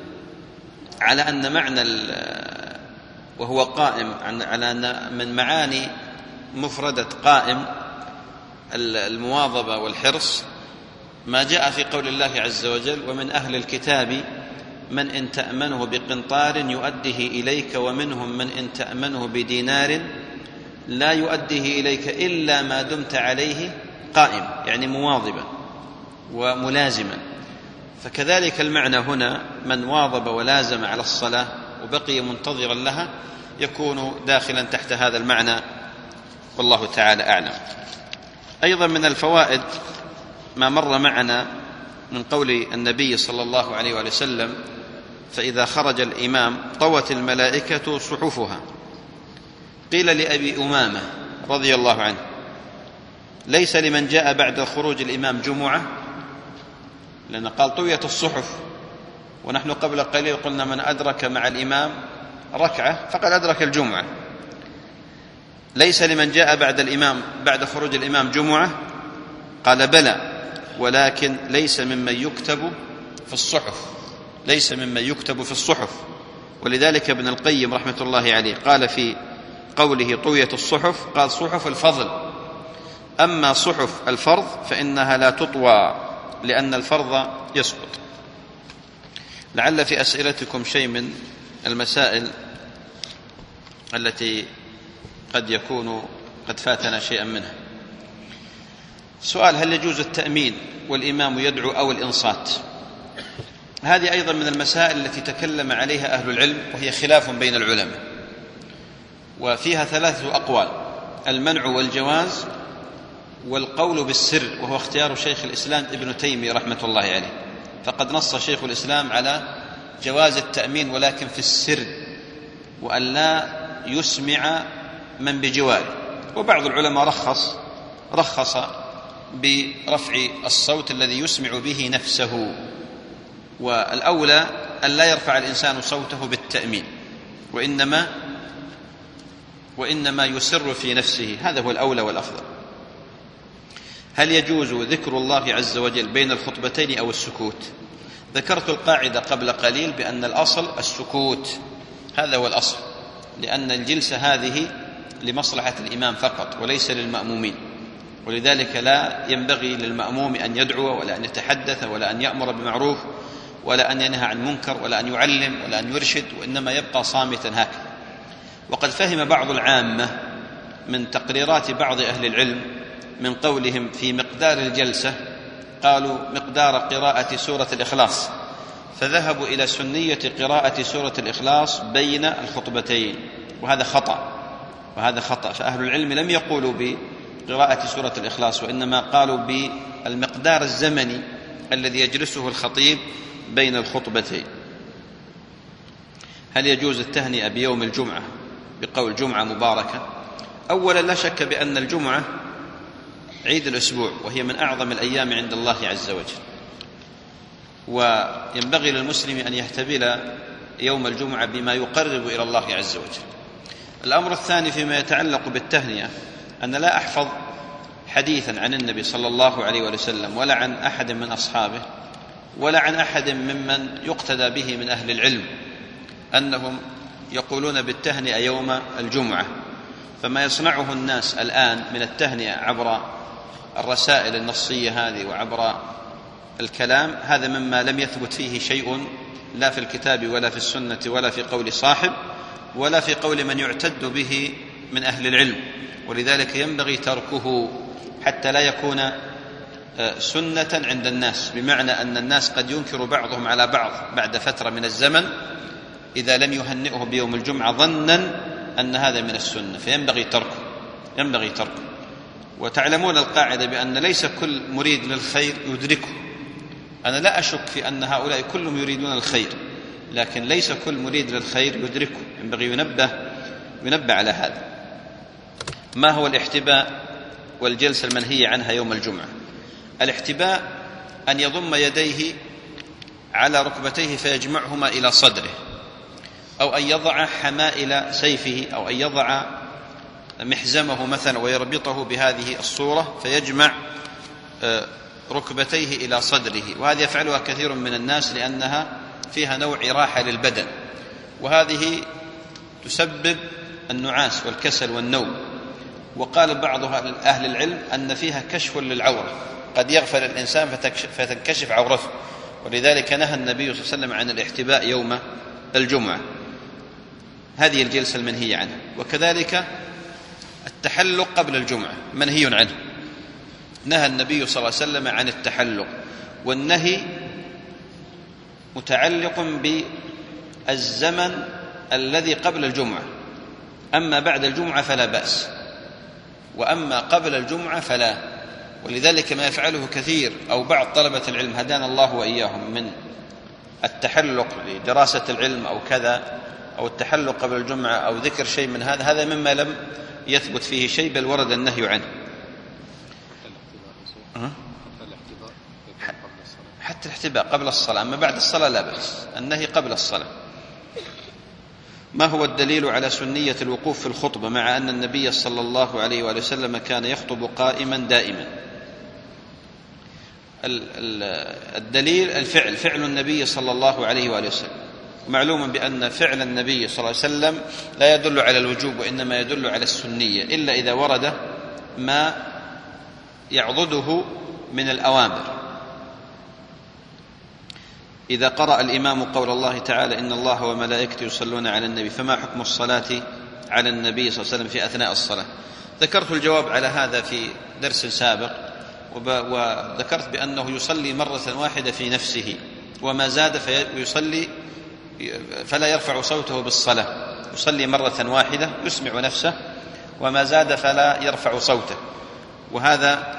على أن معنى وهو قائم، على أن من معاني مفردة قائم المواظبة والحرص ما جاء في قول الله عز وجل: ومن أهل الكتاب من إن تأمنه بقنطار يؤديه إليك ومنهم من إن تأمنه بدينار لا يؤديه إليك إلا ما دمت عليه قائم، يعني مواظبا وملازما. فكذلك المعنى هنا: من واظب ولازم على الصلاة وبقي منتظرا لها يكون داخلا تحت هذا المعنى، والله تعالى أعلم. أيضا من الفوائد ما مر معنا من قول النبي صلى الله عليه وآله وسلم: فإذا خرج الإمام طوت الملائكة صحفها. قيل لأبي أمامة رضي الله عنه: ليس لمن جاء بعد خروج الإمام جمعة؟ لأن قال طويت الصحف، ونحن قبل قليل قلنا من أدرك مع الإمام ركعة فقد أدرك الجمعة. ليس لمن جاء بعد الإمام بعد خروج الإمام جمعة؟ قال بلى، ولكن ليس ممن يكتب في الصحف، ليس ممن يكتب في الصحف. ولذلك ابن القيم رحمة الله عليه قال في قوله طويت الصحف، قال صحف الفضل، أما صحف الفرض فإنها لا تطوى لأن الفرض يسقط. لعل في أسئلتكم شيء من المسائل التي قد يكون قد فاتنا شيئا منها. سؤال: هل يجوز التأمين والإمام يدعو أو الإنصات؟ هذه أيضا من المسائل التي تكلم عليها أهل العلم، وهي خلاف بين العلماء، وفيها ثلاثة أقوال: المنع والجواز والقول بالسر، وهو اختيار شيخ الإسلام ابن تيمية رحمة الله عليه. فقد نص شيخ الإسلام على جواز التأمين ولكن في السر، وأن لا يسمع من بجواره. وبعض العلماء رخص رخص برفع الصوت الذي يسمع به نفسه، والأولى أن لا يرفع الإنسان صوته بالتأمين، وإنما وإنما يسر في نفسه، هذا هو الأولى والأفضل. هل يجوز ذكر الله عز وجل بين الخطبتين أو السكوت؟ ذكرت القاعدة قبل قليل بأن الأصل السكوت، هذا هو الأصل، لأن الجلسة هذه لمصلحة الإمام فقط وليس للمأمومين، ولذلك لا ينبغي للمأموم أن يدعو ولا أن يتحدث ولا أن يأمر بمعروف ولا أن ينهى عن منكر ولا أن يعلم ولا أن يرشد، وإنما يبقى صامتا هكذا. وقد فهم بعض العامة من تقريرات بعض أهل العلم من قولهم في مقدار الجلسة، قالوا مقدار قراءة سورة الإخلاص، فذهبوا إلى سنية قراءة سورة الإخلاص بين الخطبتين، وهذا خطأ وهذا خطأ فأهل العلم لم يقولوا بقراءة سورة الإخلاص، وإنما قالوا بالمقدار الزمني الذي يجلسه الخطيب بين الخطبتين. هل يجوز التهنئة بيوم الجمعة بقول جمعة مباركة؟ أولا لا شك بأن الجمعة عيد الأسبوع، وهي من أعظم الأيام عند الله عز وجل، وينبغي للمسلم أن يهتبل يوم الجمعة بما يقرب إلى الله عز وجل. الأمر الثاني فيما يتعلق بالتهنئة، أن لا أحفظ حديثا عن النبي صلى الله عليه وسلم ولا عن أحد من أصحابه ولا عن أحد ممن يقتدى به من أهل العلم أنهم يقولون بالتهنئة يوم الجمعة. فما يصنعه الناس الآن من التهنئة عبر الرسائل النصية هذه وعبر الكلام، هذا مما لم يثبت فيه شيء لا في الكتاب ولا في السنة ولا في قول صاحب ولا في قول من يعتد به من أهل العلم، ولذلك ينبغي تركه حتى لا يكون سنة عند الناس، بمعنى أن الناس قد ينكر بعضهم على بعض بعد فترة من الزمن إذا لم يهنئه بيوم الجمعة ظنا أن هذا من السنة، فينبغي تركه ينبغي تركه وتعلمون القاعدة بأن ليس كل مريد للخير يدركه. أنا لا أشك في أن هؤلاء كلهم يريدون الخير، لكن ليس كل مريد للخير يدركه، ينبغي ينبه ينبه على هذا. ما هو الاحتباء والجلسة المنهية عنها يوم الجمعة؟ الاحتباء أن يضم يديه على ركبتيه فيجمعهما إلى صدره، أو أن يضع حمائل سيفه، أو أن يضع محزمه مثلا ويربطه بهذه الصورة فيجمع ركبتيه إلى صدره، وهذه يفعلها كثير من الناس لأنها فيها نوع راحة للبدن، وهذه تسبب النعاس والكسل والنوم. وقال بعض أهل العلم أن فيها كشف للعورة، قد يغفل الإنسان فتنكشف عورته، ولذلك نهى النبي صلى الله عليه وسلم عن الاحتباء يوم الجمعة. هذه الجلسة المنهية عنها. وكذلك التحلق قبل الجمعة منهي عنه، نهى النبي صلى الله عليه وسلم عن التحلق، والنهي متعلق بالزمن الذي قبل الجمعة، أما بعد الجمعة فلا بأس، وأما قبل الجمعة فلا. ولذلك ما يفعله كثير أو بعض طلبة العلم هدانا الله وإياهم من التحلق لدراسة العلم أو كذا، أو التحلق قبل الجمعة أو ذكر شيء من هذا، هذا مما لم يثبت فيه شيء بل ورد النهي عنه. حتى الاحتباء قبل الصلاة، أما بعد الصلاة لا بأس، النهي قبل الصلاة. ما هو الدليل على سنية الوقوف في الخطبة مع أن النبي صلى الله عليه وآله وسلم كان يخطب قائما دائما؟ الدليل الفعل، فعل النبي صلى الله عليه وآله وسلم. معلوم بأن فعل النبي صلى الله عليه وسلم لا يدل على الوجوب، وإنما يدل على السنية، إلا إذا ورد ما يعضده من الأوامر. إذا قرأ الإمام قول الله تعالى إن الله وملائكته يصلون على النبي، فما حكم الصلاة على النبي صلى الله عليه وسلم في أثناء الصلاة؟ ذكرت الجواب على هذا في درس سابق، وذكرت بأنه يصلي مرة واحدة في نفسه، وما زاد فيصلي فلا يرفع صوته بالصلاة، يصلي مرة واحدة يسمع نفسه، وما زاد فلا يرفع صوته. وهذا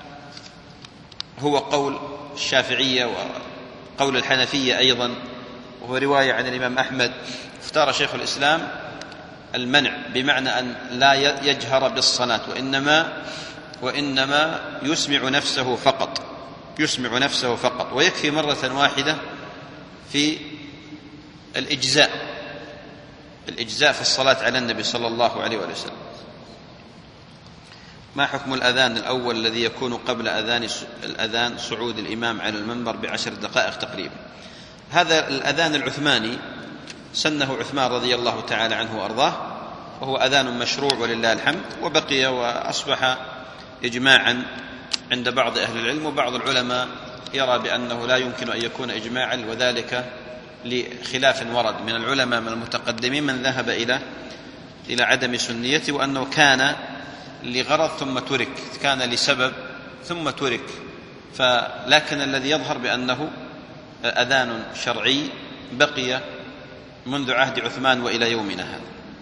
هو قول الشافعية وقول الحنفية أيضا، وهو رواية عن الإمام أحمد. اختار شيخ الإسلام المنع، بمعنى أن لا يجهر بالصلاة، وإنما وإنما يسمع نفسه فقط يسمع نفسه فقط ويكفي مرة واحدة في الإجزاء الإجزاء في الصلاة على النبي صلى الله عليه وسلم. ما حكم الأذان الأول الذي يكون قبل أذان الأذان صعود الإمام على المنبر بعشر دقائق تقريبا؟ هذا الأذان العثماني سنه عثمان رضي الله تعالى عنه وأرضاه، وهو أذان مشروع ولله الحمد، وبقي وأصبح إجماعا عند بعض أهل العلم، وبعض العلماء يرى بأنه لا يمكن أن يكون إجماعا، وذلك لخلاف ورد من العلماء من المتقدمين من ذهب إلى إلى عدم سنيته، وأنه كان لغرض ثم ترك، كان لسبب ثم ترك. فلكن الذي يظهر بأنه أذان شرعي بقي منذ عهد عثمان وإلى يومنا هذا.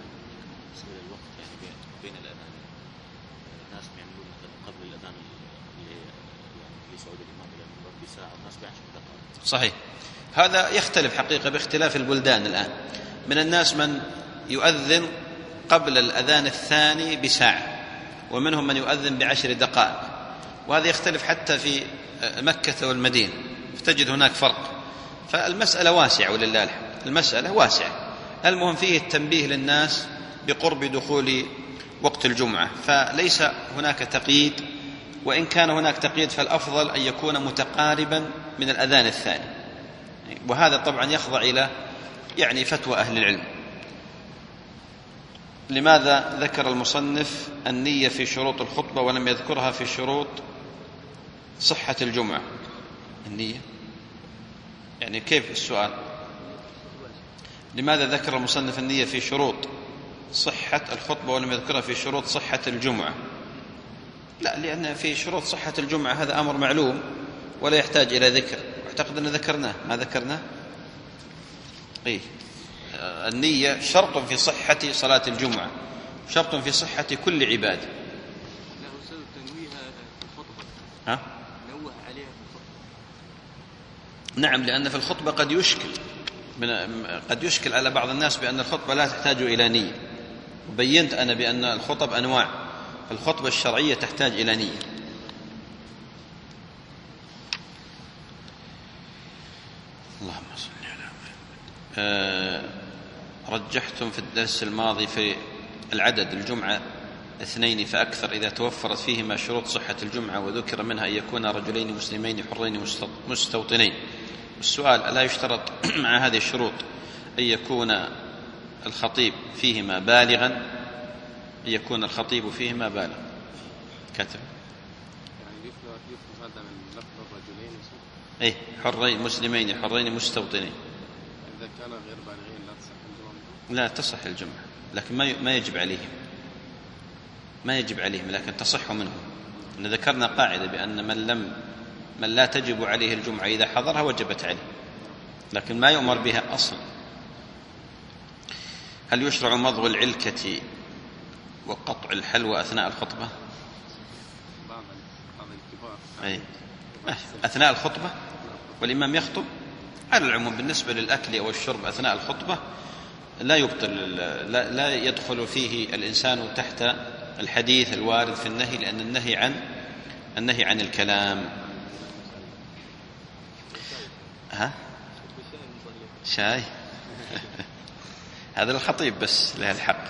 صحيح، هذا يختلف حقيقة باختلاف البلدان. الآن من الناس من يؤذن قبل الأذان الثاني بساعة، ومنهم من يؤذن بعشر دقائق، وهذا يختلف حتى في مكة والمدينة، فتجد هناك فرق. فالمسألة واسعة ولله الحمد، المسألة واسعة. المهم فيه التنبيه للناس بقرب دخول وقت الجمعة، فليس هناك تقييد، وإن كان هناك تقييد فالأفضل أن يكون متقاربا من الأذان الثاني، وهذا طبعا يخضع إلى يعني فتوى أهل العلم. لماذا ذكر المصنف النية في شروط الخطبة ولم يذكرها في شروط صحة الجمعة؟ النية يعني كيف السؤال؟ لماذا ذكر المصنف النية في شروط صحة الخطبة ولم يذكرها في شروط صحة الجمعة؟ لا، لأن في شروط صحة الجمعة هذا أمر معلوم ولا يحتاج إلى ذكر، أعتقد أن ذكرناه. ما ذكرناه؟ إيه، النية شرط في صحة صلاة الجمعة، شرط في صحة كل عبادة. ها؟ نعم، لأن في الخطبة قد يشكل قد يشكل على بعض الناس بأن الخطبة لا تحتاج إلى نية، وبينت أنا بأن الخطب أنواع، الخطبة الشرعية تحتاج إلى نية. اللهم صل على محمد. آه رجحتم في الدرس الماضي في العدد الجمعة اثنين فأكثر إذا توفرت فيهما شروط صحة الجمعة، وذكر منها أن يكون رجلين مسلمين حرين مستوطنين. السؤال: ألا يشترط مع هذه الشروط أن يكون الخطيب فيهما بالغا؟ أن يكون الخطيب فيهما بالغ. كتب يعني يفهم هذا من لفظ الرجلين إيه حرين مسلمين حرين مستوطنين. إذا كان غير بالغين لا تصح الجمعة؟ لا تصح الجمعة، لكن ما ما يجب عليهم ما يجب عليهم لكن تصح منهم. إن ذكرنا قاعدة بأن من لم من لا تجب عليه الجمعة إذا حضرها وجبت عليه، لكن ما يؤمر بها أصلا. هل يشرع مضغ العلكة وقطع الحلوى أثناء الخطبة؟ أي. أثناء الخطبة والإمام يخطب على العموم. بالنسبة للأكل أو الشرب أثناء الخطبة لا يبطل، لا, لا يدخل فيه الإنسان تحت الحديث الوارد في النهي، لأن النهي عن النهي عن الكلام. ها؟ شاي هذا الخطيب بس له الحق.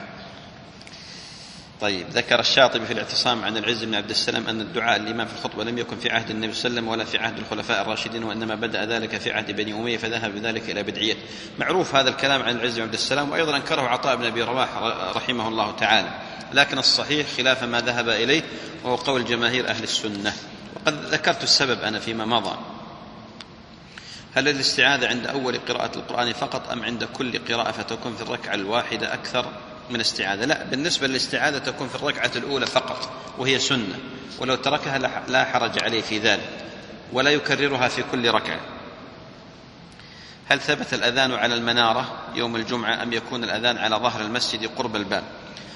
طيب، ذكر الشاطبي في الاعتصام عن العز بن عبد السلام أن الدعاء الإمام في الخطبة لم يكن في عهد النبي صلى الله عليه وسلم ولا في عهد الخلفاء الراشدين، وإنما بدأ ذلك في عهد بني أمية فذهب بذلك إلى بدعية. معروف هذا الكلام عن العز بن عبد السلام، وأيضا أنكره عطاء بن أبي رواح رحمه الله تعالى، لكن الصحيح خلاف ما ذهب إليه وهو قول جماهير أهل السنة. وقد ذكرت السبب أنا فيما مضى. هل الاستعاذة عند أول قراءة القرآن فقط أم عند كل قراءة فتكون في الركعة الواحدة أكثر من استعاذة؟ لا، بالنسبة للاستعاذة تكون في الركعة الأولى فقط، وهي سنة، ولو تركها لا حرج عليه في ذلك، ولا يكررها في كل ركعة. هل ثبت الأذان على المنارة يوم الجمعة أم يكون الأذان على ظهر المسجد قرب الباب؟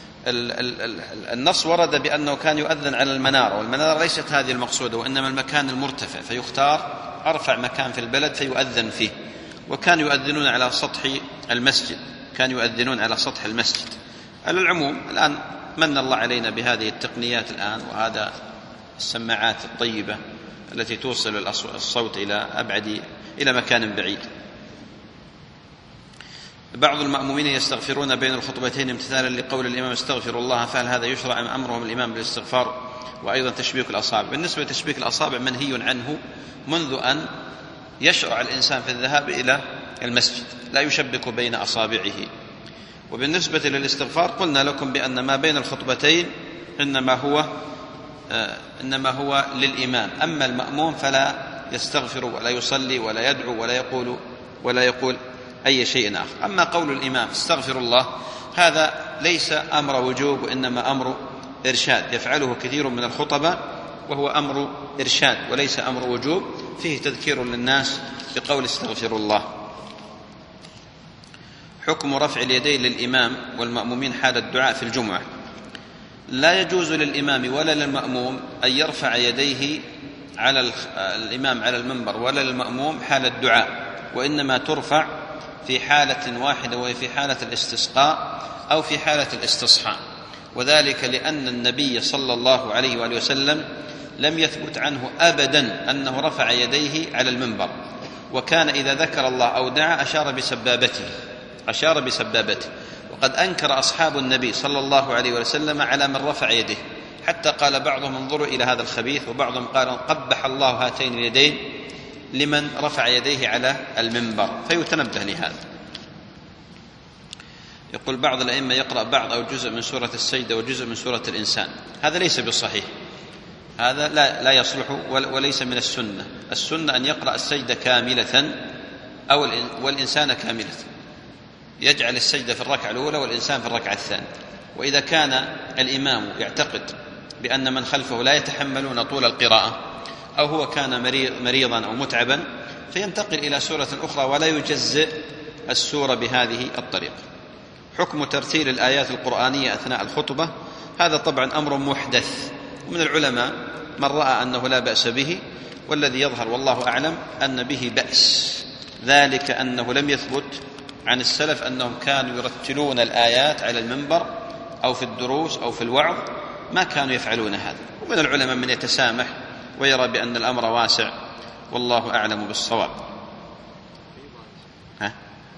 النص ورد بأنه كان يؤذن على المنارة، والمنارة ليست هذه المقصودة، وإنما المكان المرتفع، فيختار أرفع مكان في البلد فيؤذن فيه. وكانوا يؤذنون على سطح المسجد، كانوا يؤذنون على سطح المسجد. على العموم الآن من الله علينا بهذه التقنيات الآن، وهذا السماعات الطيبة التي توصل الصوت إلى أبعد إلى مكان بعيد. بعض المأمومين يستغفرون بين الخطبتين امتثالا لقول الإمام استغفر الله، فهل هذا يشرع أم أمرهم الإمام بالاستغفار؟ وأيضا تشبيك الأصابع. بالنسبة لتشبيك الأصابع منهي عنه منذ أن يشرع الإنسان في الذهاب إلى المسجد، لا يشبك بين أصابعه. وبالنسبة للاستغفار قلنا لكم بأن ما بين الخطبتين إنما هو إنما هو للإمام، أما المأموم فلا يستغفر ولا يصلي ولا يدعو ولا يقول ولا يقول أي شيء آخر. أما قول الإمام استغفر الله هذا ليس أمر وجوب، وإنما أمر إرشاد، يفعله كثير من الخطباء، وهو أمر إرشاد وليس أمر وجوب، فيه تذكير للناس بقول استغفر الله. حكم رفع اليدين للإمام والمأمومين حال الدعاء في الجمعة. لا يجوز للإمام ولا للمأموم أن يرفع يديه على الإمام على المنبر ولا للمأموم حال الدعاء، وإنما ترفع في حالة واحدة، وهي في حالة الاستسقاء أو في حالة الاستصحاء، وذلك لأن النبي صلى الله عليه وآله وسلم لم يثبت عنه أبدا أنه رفع يديه على المنبر، وكان إذا ذكر الله أو دعا أشار بسبابته أشار بسبابته وقد أنكر أصحاب النبي صلى الله عليه وسلم على من رفع يده، حتى قال بعضهم انظروا إلى هذا الخبيث، وبعضهم قال قبح الله هاتين اليدين لمن رفع يديه على المنبر، فيتنبه لهذا. يقول بعض الأئمة يقرأ بعض أو جزء من سورة السجدة وجزء من سورة الإنسان، هذا ليس بالصحيح، هذا لا, لا يصلح وليس من السنة. السنة أن يقرأ السجدة كاملة أو والإنسان كاملة، يجعل السجدة في الركعة الأولى والإنسان في الركعة الثانية. وإذا كان الإمام يعتقد بأن من خلفه لا يتحملون طول القراءة، أو هو كان مريضا أو متعبا، فينتقل إلى سورة أخرى ولا يجزئ السورة بهذه الطريقة. حكم ترتيل الآيات القرآنية أثناء الخطبة. هذا طبعا أمر محدث، ومن العلماء من رأى أنه لا بأس به، والذي يظهر والله أعلم أن به بأس، ذلك أنه لم يثبت عن السلف أنهم كانوا يرتلون الآيات على المنبر أو في الدروس أو في الوعظ، ما كانوا يفعلون هذا. ومن العلماء من يتسامح ويرى بأن الأمر واسع، والله أعلم بالصواب. ها؟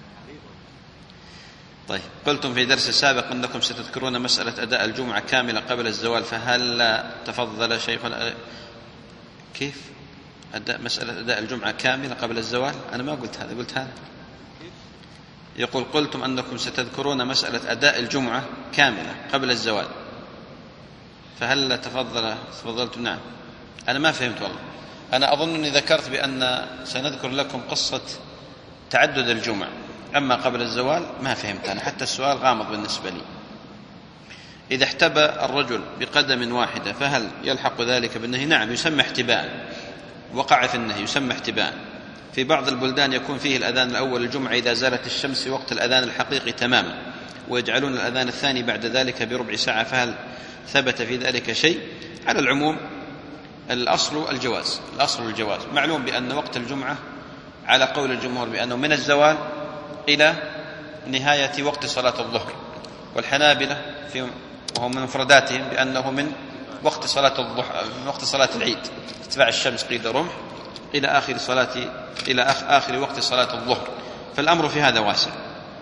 طيب، قلتم في درس سابق أنكم ستذكرون مسألة أداء الجمعة كاملة قبل الزوال، فهل تفضل شيخنا كيف أداء مسألة أداء الجمعة كاملة قبل الزوال؟ أنا ما قلت هذا، قلت هذا. يقول قلتم أنكم ستذكرون مسألة أداء الجمعة كاملة قبل الزوال، فهل تفضل تفضلتم؟ نعم. أنا ما فهمت والله، أنا أظن أني ذكرت بأن سنذكر لكم قصة تعدد الجمع، أما قبل الزوال ما فهمت أنا، حتى السؤال غامض بالنسبة لي. إذا احتبى الرجل بقدم واحدة فهل يلحق ذلك بالنهي؟ نعم، يسمى احتباء، وقع في النهي، يسمى احتباء. في بعض البلدان يكون فيه الأذان الأول الجمعة إذا زالت الشمس في وقت الأذان الحقيقي تماما، ويجعلون الأذان الثاني بعد ذلك بربع ساعة، فهل ثبت في ذلك شيء؟ على العموم الأصل الجواز، الأصل الجواز. معلوم بأن وقت الجمعة على قول الجمهور بأنه من الزوال إلى نهاية وقت صلاة الظهر، والحنابلة في وهم من مفرداتهم بأنه من وقت صلاة الضحى، من وقت صلاة العيد ارتفاع الشمس قيد رمح إلى آخر صلاة إلى آخر وقت صلاة الظهر، فالأمر في هذا واسع.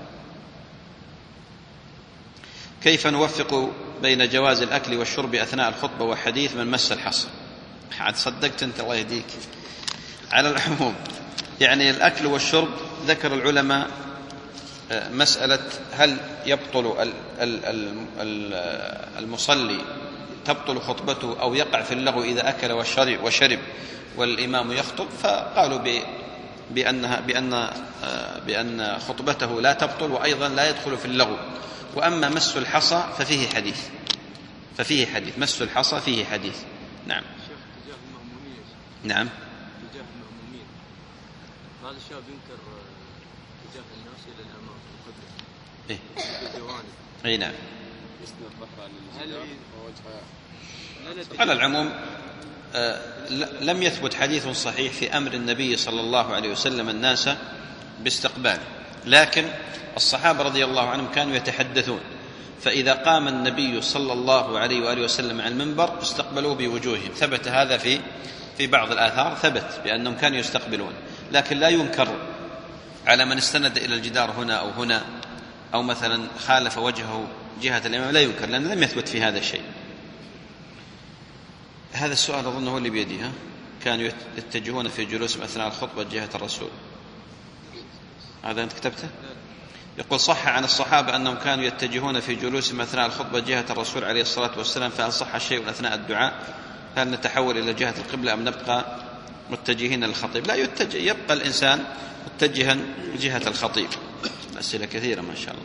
كيف نوفق بين جواز الأكل والشرب أثناء الخطبة وحديث من مس الحصى؟ عاد صدقت أنت، الله يهديك. على العموم يعني الأكل والشرب ذكر العلماء مسألة هل يبطل المصلي تبطل خطبته أو يقع في اللغو إذا أكل وشرب والإمام يخطب، فقالوا بأنها بأن بأن خطبته لا تبطل، وأيضا لا يدخل في اللغو. وأما مس الحصى ففيه حديث ففيه حديث مس الحصى فيه حديث. نعم. نعم. تجاه المأمومين هذا الشاب ينكر تجاه الناس إلى الأمام القبلة. إيه. بالجوانب. أي نعم. يسند ظهره للجدار ووجهه. على العموم آه لم يثبت حديث صحيح في أمر النبي صلى الله عليه وسلم الناس باستقباله، لكن الصحابة رضي الله عنهم كانوا يتحدثون، فإذا قام النبي صلى الله عليه وآله وسلم على المنبر استقبلوه بوجوههم. ثبت هذا في في بعض الآثار، ثبت بأنهم كانوا يستقبلون، لكن لا ينكر على من استند إلى الجدار هنا أو هنا، أو مثلا خالف وجهه جهة الإمام، لا ينكر، لأن لم يثبت في هذا الشيء. هذا السؤال أظنه اللي بيدي، ها؟ كانوا يتجهون في جلوسهم أثناء الخطبة جهة الرسول. هذا أنت كتبته؟ يقول صح عن الصحابة أنهم كانوا يتجهون في جلوسهم أثناء الخطبة جهة الرسول عليه الصلاة والسلام، فهل صح شيء أثناء الدعاء؟ هل نتحول إلى جهة القبلة أم نبقى متجهين للخطيب؟ لا، يتجه، يبقى الإنسان متجها جهة الخطيب. أسئلة كثيرة ما شاء الله.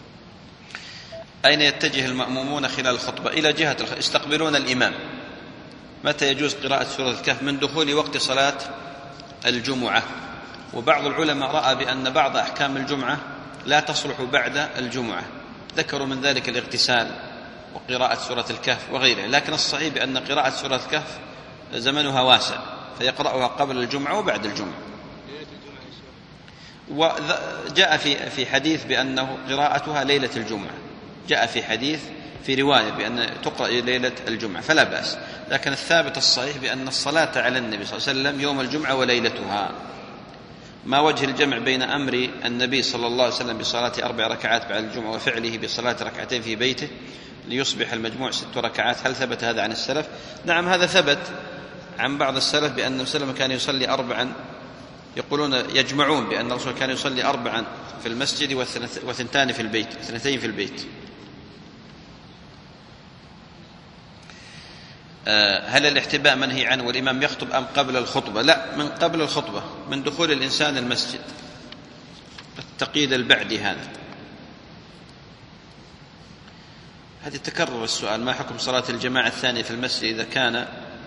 أين يتجه المأمومون خلال الخطبة؟ إلى جهة الخ... يستقبلون الإمام. متى يجوز قراءة سورة الكهف؟ من دخول وقت صلاة الجمعة. وبعض العلماء رأى بأن بعض أحكام الجمعة لا تصلح بعد الجمعة، ذكروا من ذلك الاغتسال وقراءة سورة الكهف وغيره، لكن الصحيح بأن قراءة سورة الكهف زمنها واسع، فيقرأها قبل الجمعة وبعد الجمعة. وجاء في في حديث بأنه قراءتها ليلة الجمعة، جاء في حديث في رواية بأن تقرأ ليلة الجمعة، فلا بأس. لكن الثابت الصحيح بأن الصلاة على النبي صلى الله عليه وسلم يوم الجمعة وليلتها. ما وجه الجمع بين أمر النبي صلى الله عليه وسلم بصلاة أربع ركعات بعد الجمعة وفعله بصلاة ركعتين في بيته ليصبح المجموع ست ركعات؟ هل ثبت هذا عن السلف؟ نعم، هذا ثبت عن بعض السلف بأن النبي صلى الله عليه وسلم كان يصلي أربعا، يقولون يجمعون بأن الرسول كان يصلي أربعا في المسجد وثنتان في البيت، اثنتين في البيت. هل الاحتباء منهي عنه والإمام يخطب أم قبل الخطبة؟ لا، من قبل الخطبة، من دخول الإنسان المسجد، التقييد البعدي هذا. هذه تكرر السؤال: ما حكم صلاة الجماعة الثانية في المسجد إذا كان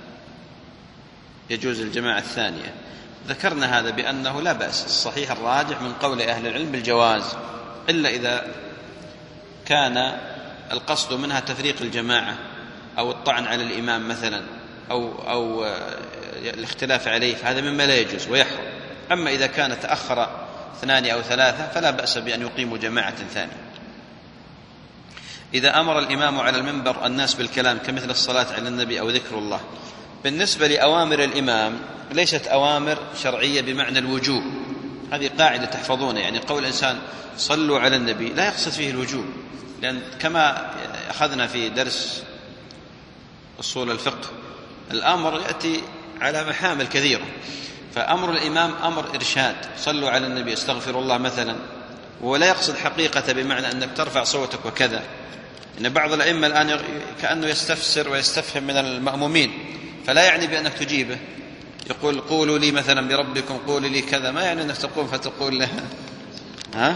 يجوز الجماعة الثانية؟ ذكرنا هذا بأنه لا بأس، الصحيح الراجح من قول أهل العلم بالجواز، إلا إذا كان القصد منها تفريق الجماعة أو الطعن على الإمام مثلا أو, أو الاختلاف عليه، فهذا مما لا يجوز ويحرم. أما إذا كان تأخر اثنان أو ثلاثة فلا بأس بأن يقيموا جماعة ثانية. إذا أمر الإمام على المنبر الناس بالكلام كمثل الصلاة على النبي أو ذكر الله، بالنسبة لأوامر الإمام ليست أوامر شرعية بمعنى الوجوب، هذه قاعدة تحفظونها. يعني قول الإنسان صلوا على النبي لا يقصد فيه الوجوب، لأن كما أخذنا في درس أصول الفقه الأمر يأتي على محامل كثيرة، فأمر الإمام أمر إرشاد، صلوا على النبي، استغفر الله مثلا، ولا يقصد حقيقة بمعنى أنك ترفع صوتك وكذا. إن بعض الأئمة الآن كأنه يستفسر ويستفهم من المأمومين، فلا يعني بأنك تجيبه، يقول قولوا لي مثلا بربكم، قولوا لي كذا، ما يعني أنك تقوم فتقول له ها؟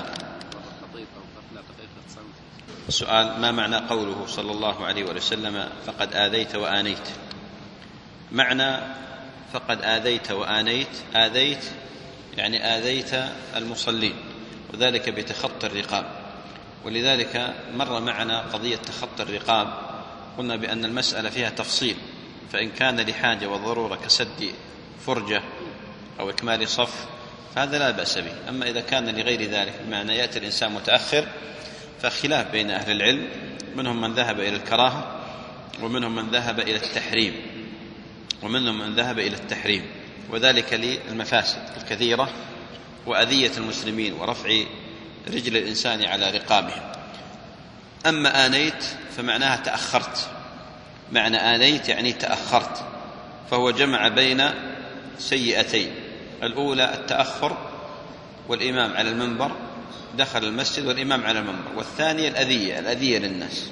السؤال: ما معنى قوله صلى الله عليه وسلم فقد آذيت وآنيت؟ معنى فقد آذيت وآنيت، آذيت يعني آذيت المصلين، وذلك بتخطي الرقاب. ولذلك مر معنا قضية تخطي الرقاب، قلنا بأن المسألة فيها تفصيل، فإن كان لحاجة وضرورة كسد فرجة أو إكمال صف فهذا لا بأس به. أما إذا كان لغير ذلك بمعنى يأتي الإنسان متأخر فخلاف بين أهل العلم، منهم من ذهب إلى الكراهة ومنهم من ذهب إلى التحريم ومنهم من ذهب إلى التحريم وذلك للمفاسد الكثيرة وأذية المسلمين ورفع رجل الإنسان على رقابهم. أما آنيت فمعناها تأخرت، معنى آنيت يعني تأخرت، فهو جمع بين سيئتين: الأولى التأخر والإمام على المنبر، دخل المسجد والإمام على المنبر، والثانية الأذية الأذية للناس.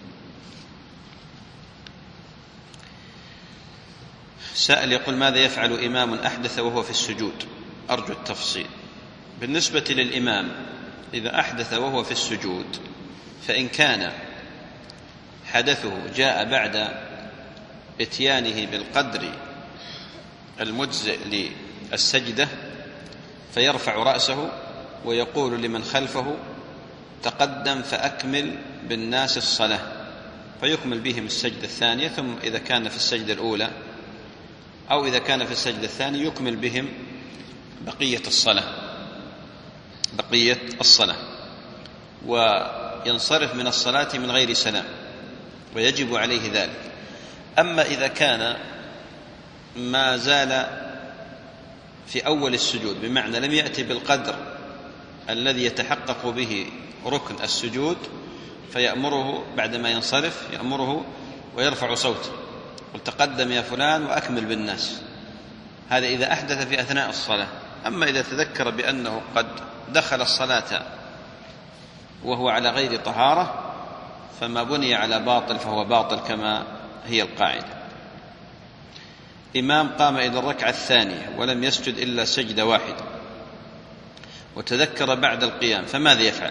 سائل يقول: ماذا يفعل إمام أحدث وهو في السجود؟ أرجو التفصيل. بالنسبة للإمام إذا أحدث وهو في السجود، فإن كان حدثه جاء بعد إتيانه بالقدر المجزئ للسجدة فيرفع رأسه ويقول لمن خلفه: تقدم فأكمل بالناس الصلاة، فيكمل بهم السجدة الثانية، ثم إذا كان في السجدة الأولى أو إذا كان في السجدة الثانية يكمل بهم بقية الصلاة بقية الصلاة وينصرف من الصلاة من غير سلام، ويجب عليه ذلك. أما إذا كان ما زال في أول السجود بمعنى لم يأتي بالقدر الذي يتحقق به ركن السجود، فيأمره بعدما ينصرف يأمره ويرفع صوته: قل تقدم يا فلان وأكمل بالناس. هذا إذا أحدث في أثناء الصلاة. أما إذا تذكر بأنه قد دخل الصلاة وهو على غير طهارة فما بني على باطل فهو باطل كما هي القاعدة. إمام قام إلى الركعة الثانية ولم يسجد إلا سجدة واحدة وتذكر بعد القيام فماذا يفعل؟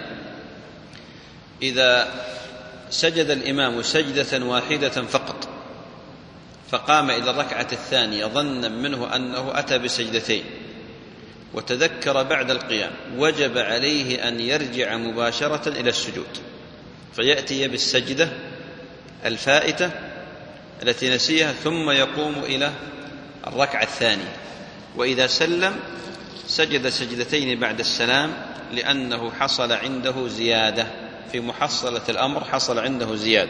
إذا سجد الإمام سجدة واحدة فقط فقام إلى الركعة الثانية ظنا منه أنه أتى بسجدتين وتذكر بعد القيام وجب عليه أن يرجع مباشرة إلى السجود فيأتي بالسجدة الفائتة التي نسيها ثم يقوم إلى الركعة الثانية، وإذا سلم سجد سجدتين بعد السلام لأنه حصل عنده زيادة في محصلة الأمر، حصل عنده زيادة.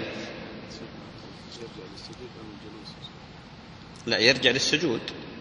لا، يرجع للسجود.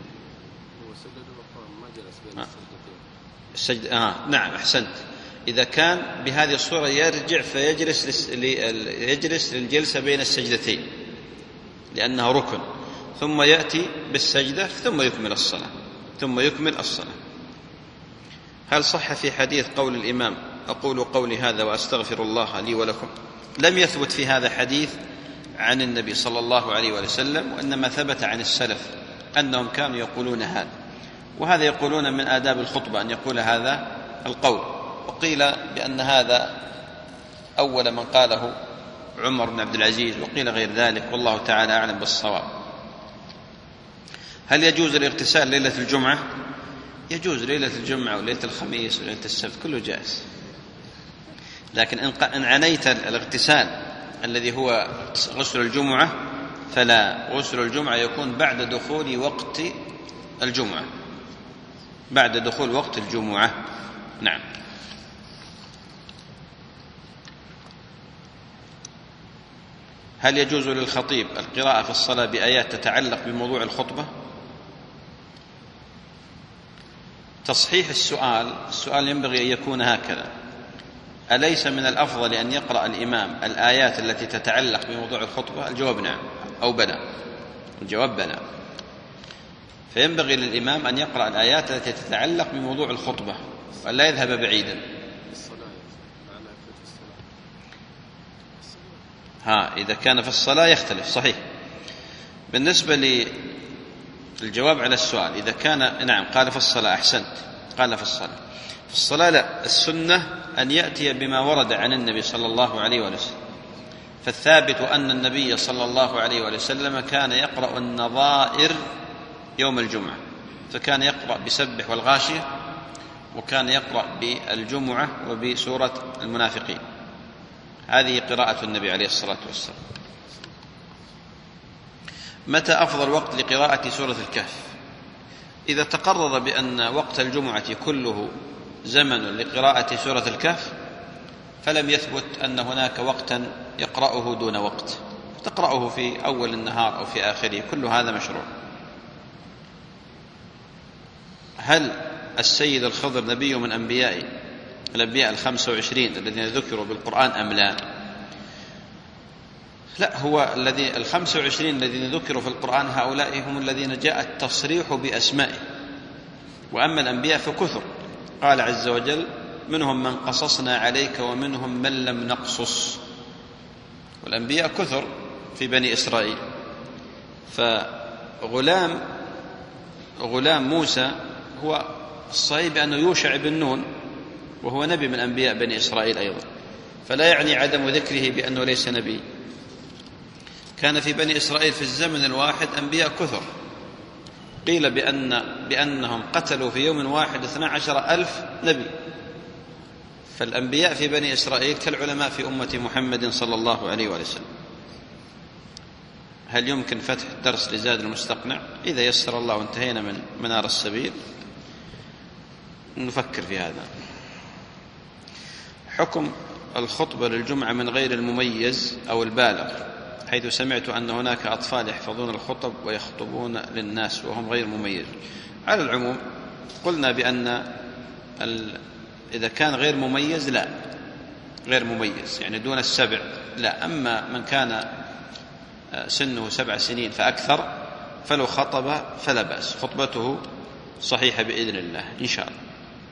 السجد آه نعم أحسنت. إذا كان بهذه الصورة يرجع فيجلس يجلس للجلسة بين السجدتين لأنها ركن، ثم يأتي بالسجدة ثم يكمل الصلاة ثم يكمل الصلاة. هل صح في حديث قول الإمام أقول قولي هذا وأستغفر الله لي ولكم؟ لم يثبت في هذا حديث عن النبي صلى الله عليه وسلم، وإنما ثبت عن السلف أنهم كانوا يقولون هذا، وهذا يقولون من آداب الخطبة أن يقول هذا القول. وقيل بأن هذا أول من قاله عمر بن عبد العزيز، وقيل غير ذلك، والله تعالى أعلم بالصواب. هل يجوز الاغتسال ليلة الجمعة؟ يجوز ليلة الجمعة وليلة الخميس وليلة السبت، كله جائز. لكن إن عنيت الاغتسال الذي هو غسل الجمعة فلا، غسل الجمعة يكون بعد دخول وقت الجمعة، بعد دخول وقت الجمعة. نعم. هل يجوز للخطيب القراءة في الصلاة بآيات تتعلق بموضوع الخطبة؟ تصحيح السؤال، السؤال ينبغي أن يكون هكذا: أليس من الأفضل أن يقرأ الإمام الآيات التي تتعلق بموضوع الخطبة؟ الجواب نعم أو بلى. الجواب بلى. فينبغي للإمام أن يقرأ الآيات التي تتعلق بموضوع الخطبة ولا يذهب بعيدا. ها إذا كان في الصلاة يختلف، صحيح. بالنسبة للجواب على السؤال، إذا كان نعم قال في الصلاة، أحسنت، قال في الصلاة. في الصلاة لا، السنة أن يأتي بما ورد عن النبي صلى الله عليه وسلم. فالثابت أن النبي صلى الله عليه وسلم كان يقرأ النظائر يوم الجمعة، فكان يقرأ بسبح والغاشية، وكان يقرأ بالجمعة وبسورة المنافقين. هذه قراءة النبي عليه الصلاة والسلام. متى أفضل وقت لقراءة سورة الكهف؟ إذا تقرر بأن وقت الجمعة كله زمن لقراءة سورة الكهف فلم يثبت أن هناك وقتا يقرأه دون وقت، تقرأه في أول النهار أو في آخره، كل هذا مشروع. هل السيد الخضر نبي من أنبياء الأنبياء الخمسة وعشرين الذين ذكروا بالقرآن أم لا؟ لا، هو الذي الخمسة وعشرين الذين ذكروا في القرآن هؤلاء هم الذين جاء التصريح بأسمائه، وأما الأنبياء فكثر. قال عز وجل: منهم من قصصنا عليك ومنهم من لم نقصص. والأنبياء كثر في بني إسرائيل. فغلام غلام موسى هو الصحيح بأنه يوشع بن نون، وهو نبي من أنبياء بني إسرائيل أيضا، فلا يعني عدم ذكره بأنه ليس نبي. كان في بني إسرائيل في الزمن الواحد أنبياء كثر، قيل بأن بأنهم قتلوا في يوم واحد اثنا عشر ألف نبي. فالأنبياء في بني إسرائيل كالعلماء في أمة محمد صلى الله عليه وسلم. هل يمكن فتح درس لزاد المستقنع؟ إذا يسر الله وانتهينا من منار السبيل نفكر في هذا. حكم الخطبة للجمعة من غير المميز أو البالغ، حيث سمعت أن هناك أطفال يحفظون الخطب ويخطبون للناس وهم غير مميز. على العموم قلنا بأن إذا كان غير مميز لا، غير مميز يعني دون السبع لا. أما من كان سنه سبع سنين فأكثر فلو خطب فلا بأس، خطبته صحيحة بإذن الله إن شاء الله.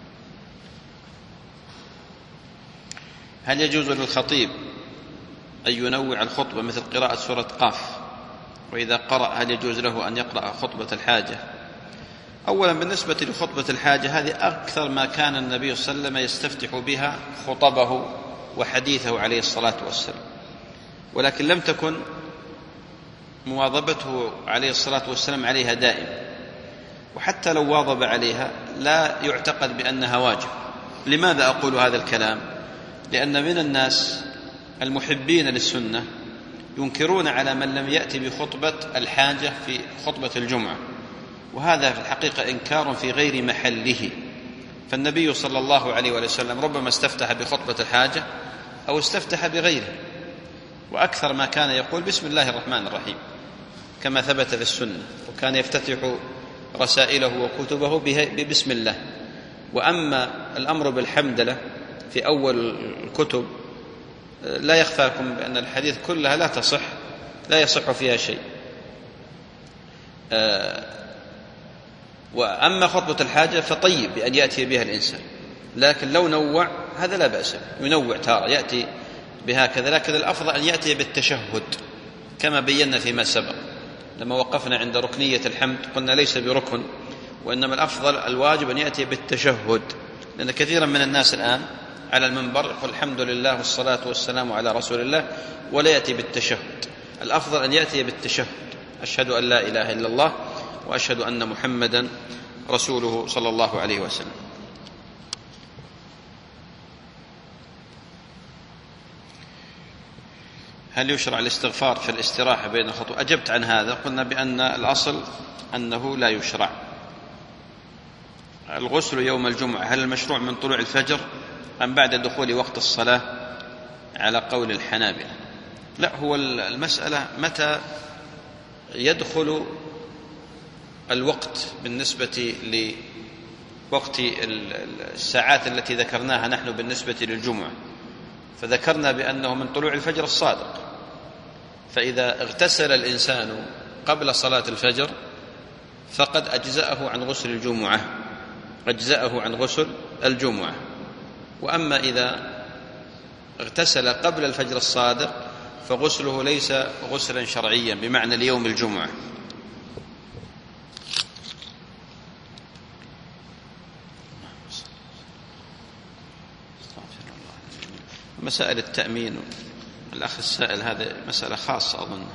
هل يجوز للخطيب أن ينوع الخطبة مثل قراءة سورة قاف؟ وإذا قرأ هل يجوز له أن يقرأ خطبة الحاجة؟ أولا بالنسبة لخطبة الحاجة هذه أكثر ما كان النبي صلى الله عليه وسلم يستفتح بها خطبه وحديثه عليه الصلاة والسلام، ولكن لم تكن مواظبته عليه الصلاة والسلام عليها دائما، وحتى لو واظب عليها لا يعتقد بأنها واجب. لماذا أقول هذا الكلام؟ لأن من الناس المحبين للسنة ينكرون على من لم يأتي بخطبة الحاجة في خطبة الجمعة، وهذا في الحقيقة إنكار في غير محله. فالنبي صلى الله عليه وسلم ربما استفتح بخطبة الحاجة أو استفتح بغيره، وأكثر ما كان يقول بسم الله الرحمن الرحيم كما ثبت في السنة، وكان يفتتح رسائله وكتبه ببسم الله. وأما الأمر بالحمدلة في أول الكتب لا يخفى لكم بأن الحديث كلها لا تصح، لا يصح فيها شيء. وأما خطبة الحاجة فطيب بأن يأتي بها الإنسان، لكن لو نوع هذا لا بأس، ينوع تارة يأتي بهكذا، لكن الأفضل أن يأتي بالتشهد كما بينا فيما سبق لما وقفنا عند ركنية الحمد، قلنا ليس بركن، وإنما الأفضل الواجب أن يأتي بالتشهد، لأن كثيرا من الناس الآن على المنبر يقول الحمد لله والصلاة والسلام على رسول الله ولا يأتي بالتشهد. الأفضل أن يأتي بالتشهد، أشهد أن لا إله إلا الله وأشهد أن محمدا رسوله صلى الله عليه وسلم. هل يشرع الاستغفار في الاستراحة بين الخطوة؟ أجبت عن هذا، قلنا بأن الأصل أنه لا يشرع. الغسل يوم الجمعة هل المشروع من طلوع الفجر أم بعد دخول وقت الصلاة على قول الحنابلة؟ لا، هو المسألة متى يدخل الوقت بالنسبة لوقت الساعات التي ذكرناها نحن بالنسبة للجمعة، فذكرنا بأنه من طلوع الفجر الصادق، فإذا اغتسل الإنسان قبل صلاة الفجر فقد أجزأه عن غسل الجمعة، أجزأه عن غسل الجمعة. وأما إذا اغتسل قبل الفجر الصادق فغسله ليس غسلا شرعيا بمعنى ليوم الجمعة. مسائل التأمين الأخ السائل هذا مسألة خاصة أظن،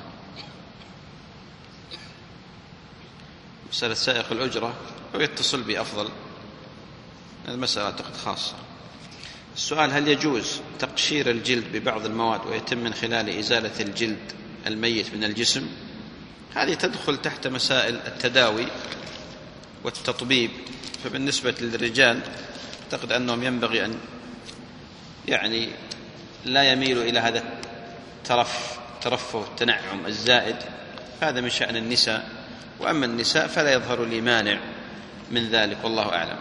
مسألة سائق الأجرة ويتصل بي أفضل، المسألة أعتقد خاصة. السؤال: هل يجوز تقشير الجلد ببعض المواد ويتم من خلال إزالة الجلد الميت من الجسم؟ هذه تدخل تحت مسائل التداوي والتطبيب، فبالنسبة للرجال أعتقد أنهم ينبغي أن يعني لا يميلوا إلى هذا الترف ترفه والتنعم الزائد، هذا من شأن النساء، وأما النساء فلا يظهر لي مانع من ذلك والله أعلم.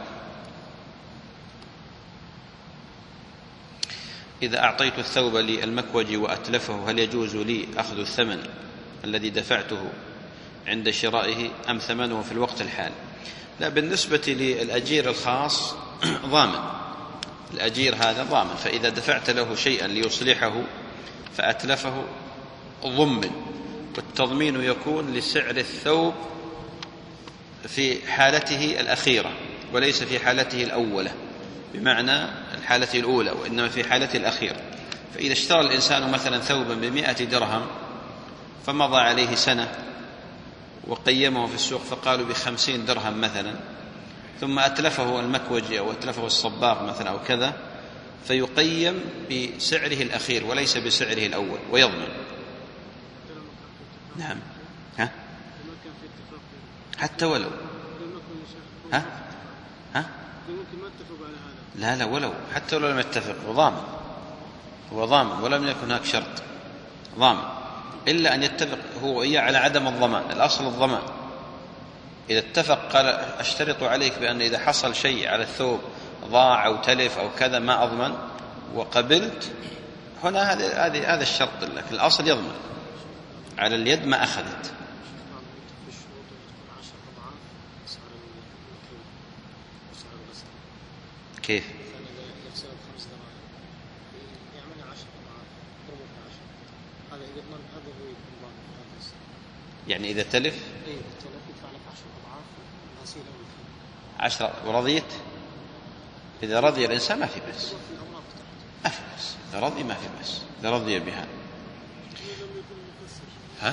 إذا أعطيت الثوب للمكوج وأتلفه هل يجوز لي أخذ الثمن الذي دفعته عند شرائه أم ثمنه في الوقت الحالي؟ لا، بالنسبة للأجير الخاص ضامن، الأجير هذا ضامن، فإذا دفعت له شيئا ليصلحه فأتلفه ضمن، والتضمين يكون لسعر الثوب في حالته الأخيرة وليس في حالته الأولى، بمعنى الحالة الأولى، وإنما في حالته الأخيرة. فإذا اشترى الإنسان مثلا ثوبا بمئة درهم فمضى عليه سنة وقيمه في السوق فقالوا بخمسين درهم مثلا، ثم أتلفه المكوج أو أتلفه الصباغ مثلا أو كذا، فيقيم بسعره الأخير وليس بسعره الأول ويضمن. نعم. ها؟ حتى ولو ها؟ ها؟ لا لا ولو حتى ولو لم يتفق هو ضامن، هو ضامن ولم يكن هناك شرط، ضامن إلا أن يتفق هو وإياه على عدم الضمان. الأصل الضمان، إذا اتفق قال أشترط عليك بأن إذا حصل شيء على الثوب ضاع أو تلف أو كذا ما أضمن وقبلت، هنا هذا هذا هذا الشرط لك، الأصل يضمن، على اليد ما أخذت. كيف؟ يغسل خمس دراهم يعمل عشر أضعاف ضربه بعشر، هذا إذا ضمن هذا هو يكون ضامن. يعني إذا تلف إيه إذا تلف يدفع لك عشر أضعاف غسيل أول فيه. عشرة ورضيت؟ إذا رضي الإنسان ما في بأس، ما في بأس، إذا رضي ما في بأس، إذا رضي بها. ها؟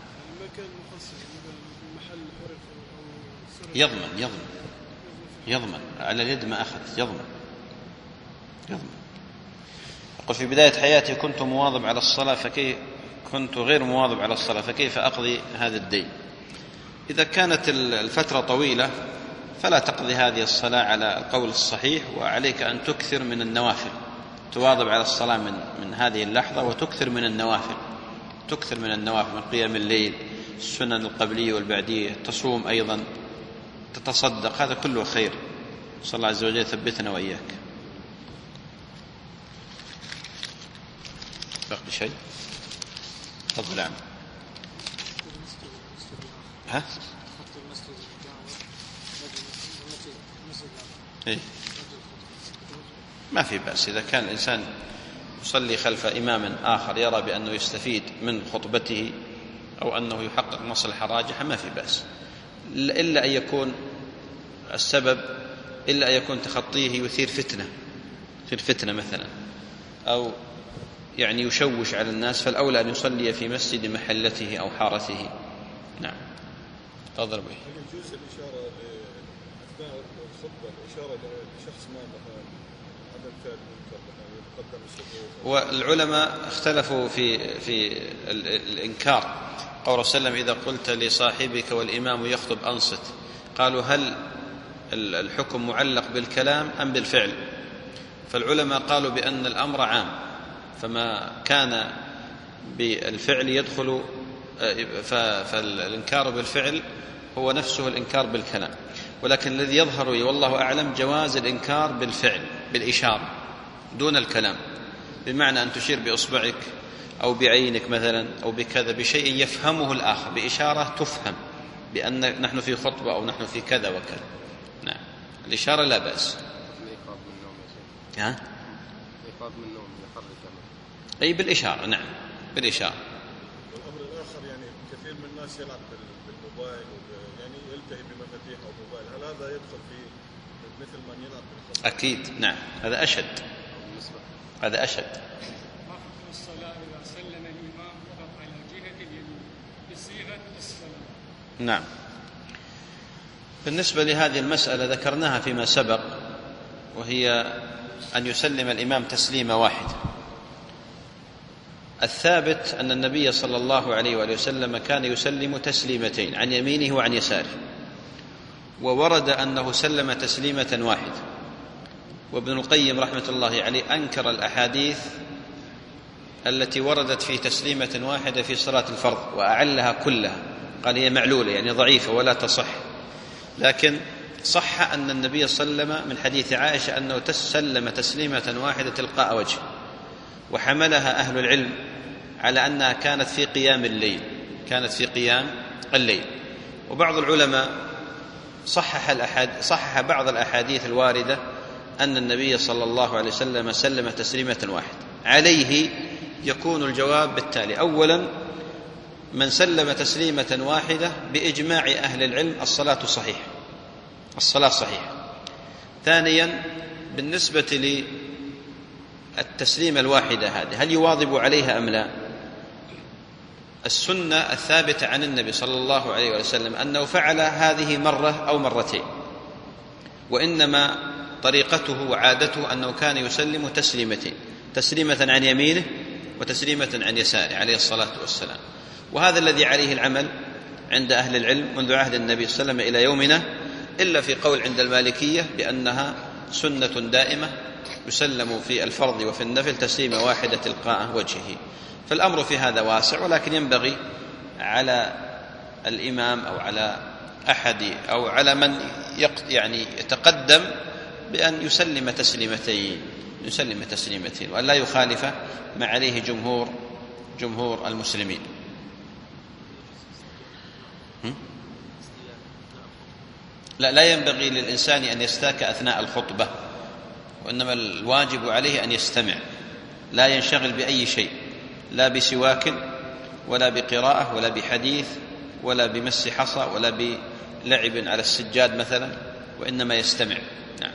يضمن يضمن يضمن على اليد ما أخذت، يضمن يضمن. يقول في بداية حياتي كنت مواظب على الصلاة فكيف كنت غير مواظب على الصلاة فكيف أقضي هذا الدين؟ إذا كانت الفترة طويلة فلا تقضي هذه الصلاة على القول الصحيح، وعليك أن تكثر من النوافل، تواظب على الصلاة من من هذه اللحظة وتكثر من النوافل، تكثر من النوافل من قيام الليل، السنن القبلية والبعدية، تصوم أيضا، تتصدق، هذا كله خير. صلى الله عز وجل يثبتنا وإياك. باقي شيء؟ تفضل عم. ها؟ إيه؟ ما في بأس إذا كان الإنسان يصلي خلف إمام آخر يرى بأنه يستفيد من خطبته أو أنه يحقق مصلحة راجحة، ما في بأس، إلا أن يكون السبب إلا أن يكون تخطيه يثير فتنة، يثير فتنة مثلا، أو يعني يشوش على الناس، فالأولى أن يصلي في مسجد محلته أو حارته. نعم. تفضل بي. يجوز الإشارة أثناء الخطبة، الإشارة لشخص ما مثلا عدم فعل منكر يتقدم الصفوف. والعلماء اختلفوا في في الإنكار. قول صلى الله عليه وسلم: إذا قلت لصاحبك والإمام يخطب أنصت. قالوا: هل الحكم معلق بالكلام أم بالفعل؟ فالعلماء قالوا بأن الأمر عام، فما كان بالفعل يدخل، فالإنكار بالفعل هو نفسه الإنكار بالكلام، ولكن الذي يظهر لي والله أعلم جواز الإنكار بالفعل، بالإشارة دون الكلام، بمعنى أن تشير بإصبعك أو بعينك مثلا أو بكذا، بشيء يفهمه الآخر، بإشارة تفهم بأن نحن في خطبة أو نحن في كذا وكذا. نعم، الإشارة لا بأس. ها؟ إيقاظ من النوم يخرج كمان. أي بالإشارة، نعم بالإشارة. والأمر الآخر يعني كثير من الناس يلعب بالموبايل، يعني يلتهي بمفاتيح أو موبايل، هل هذا يدخل في مثل من يلعب بالخطبة؟ أكيد، نعم، هذا أشد، هذا أشد. الصلاة إذا سلم الإمام فقط على جهة اليمين بصيغة السلام. نعم. بالنسبة لهذه المسألة ذكرناها فيما سبق، وهي أن يسلم الإمام تسليمة واحدة. الثابت أن النبي صلى الله عليه وآله وسلم كان يسلم تسليمتين عن يمينه وعن يساره، وورد أنه سلم تسليمة واحدة. وابن القيم رحمة الله عليه أنكر الأحاديث التي وردت في تسليمة واحدة في صلاة الفرض وأعلها كلها، قال هي معلولة يعني ضعيفة ولا تصح. لكن صح أن النبي صلى الله عليه وسلم من حديث عائشة أنه تسلم تسليمة واحدة تلقاء وجه، وحملها أهل العلم على أنها كانت في قيام الليل، كانت في قيام الليل. وبعض العلماء صحح الأحاديث، صحح بعض الأحاديث الواردة أن النبي صلى الله عليه وسلم سلم تسليمة واحدة. عليه يكون الجواب بالتالي: أولا، من سلم تسليمة واحدة بإجماع أهل العلم الصلاة صحيحة، الصلاة صحيحة. ثانيا، بالنسبة للتسليمة الواحدة هذه هل يواظب عليها أم لا؟ السنة الثابتة عن النبي صلى الله عليه وسلم أنه فعل هذه مرة أو مرتين، وإنما طريقته وعادته أنه كان يسلم تسليمتين، تسليمة عن يمينه وتسليمة عن يساره عليه الصلاة والسلام. وهذا الذي عليه العمل عند أهل العلم منذ عهد النبي صلى الله عليه وسلم إلى يومنا، إلا في قول عند المالكية بأنها سنة دائمة يسلم في الفرض وفي النفل تسليمة واحدة تلقاء وجهه. فالأمر في هذا واسع، ولكن ينبغي على الإمام أو على أحد أو على من يعني يتقدم بأن يسلم تسليمتين، يسلم تسليمتين، وأن لا يخالف ما عليه جمهور جمهور المسلمين. لا لا ينبغي للإنسان أن يستاك أثناء الخطبة، وإنما الواجب عليه أن يستمع، لا ينشغل بأي شيء، لا بسواك ولا بقراءة ولا بحديث ولا بمس حصى ولا بلعب على السجاد مثلا، وإنما يستمع. نعم.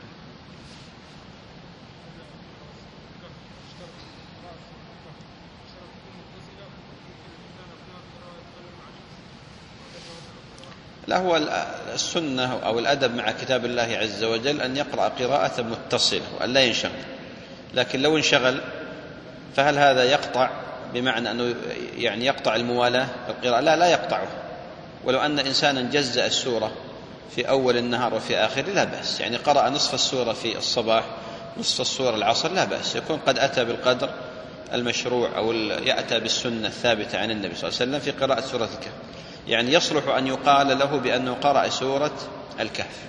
لا، هو السنة أو الأدب مع كتاب الله عز وجل أن يقرأ قراءة متصلة وأن لا ينشغل، لكن لو انشغل فهل هذا يقطع بمعنى أنه يعني يقطع الموالاة بالقراءة؟ لا، لا يقطعه. ولو أن إنسانا جزأ السورة في أول النهار وفي آخره لا بأس، يعني قرأ نصف السورة في الصباح نصف السورة العصر لا بأس، يكون قد أتى بالقدر المشروع أو يأتى بالسنة الثابتة عن النبي صلى الله عليه وسلم في قراءة سورة الكهف، يعني يصلح أن يقال له بأنه قرأ سورة الكهف.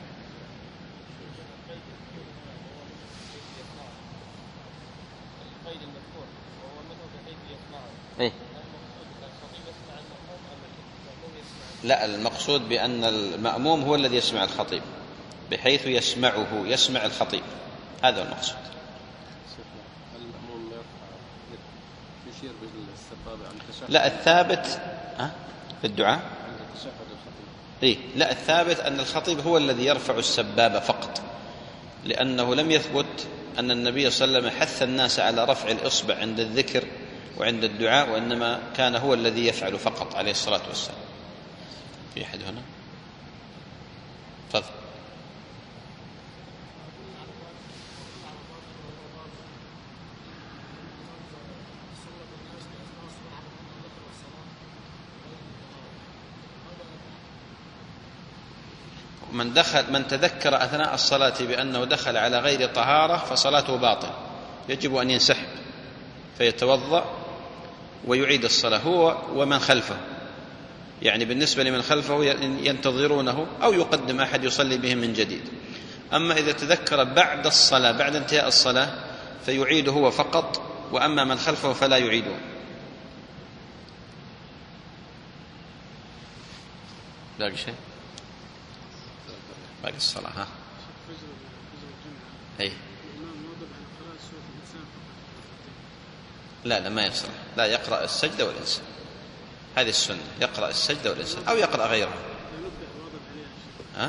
إيه؟ لا، المقصود بأن المأموم هو الذي يسمع الخطيب بحيث يسمعه، يسمع الخطيب، هذا المقصود. المأموم يشير بالسبابة عن التشهد. لا، الثابت أه؟ في الدعاء عند التشهد الخطيب. إيه؟ لا، الثابت أن الخطيب هو الذي يرفع السبابة فقط، لأنه لم يثبت أن النبي صلى الله عليه وسلم حث الناس على رفع الإصبع عند الذكر وعند الدعاء، وإنما كان هو الذي يفعل فقط عليه الصلاة والسلام. في أحد هنا؟ تفضل. من دخل من تذكر أثناء الصلاة بأنه دخل على غير طهارة فصلاته باطل، يجب أن ينسحب فيتوضأ ويعيد الصلاة هو ومن خلفه، يعني بالنسبة لمن خلفه ينتظرونه أو يقدم أحد يصلي بهم من جديد. أما إذا تذكر بعد الصلاة بعد انتهاء الصلاة فيعيد هو فقط، وأما من خلفه فلا يعيده. باقي شيء؟ باقي الصلاة. ها؟ أي. لا لا ما يصلح، لا، يقرأ السجدة والإنسان، هذه السنة، يقرأ السجدة والإنسان أو يقرأ غيرها. ها؟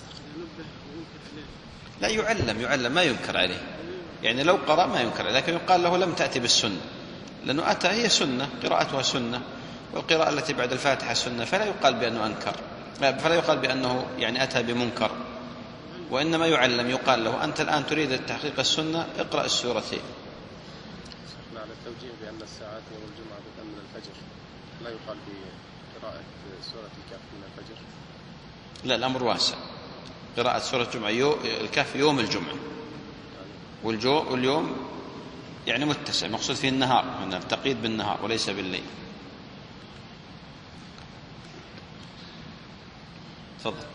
لا، يعلم يعلم ما ينكر عليه، يعني لو قرأ ما ينكر عليه، لكن يقال له لم تأتي بالسنة، لأنه أتى هي سنة، قراءتها سنة، والقراءة التي بعد الفاتحة سنة، فلا يقال بأنه أنكر، فلا يقال بأنه يعني أتى بمنكر، وإنما يعلم، يقال له أنت الآن تريد تحقيق السنة، اقرأ السورتين. على التوجيه بأن الساعات يوم الجمعة بدءا من الفجر، لا يقال بقراءة سورة الكهف من الفجر. لا، الأمر واسع، قراءة سورة الجمعة يو... الكهف يوم الجمعة، والجو... واليوم يعني متسع، مقصود فيه النهار، يعني التقييد بالنهار وليس بالليل. تفضل.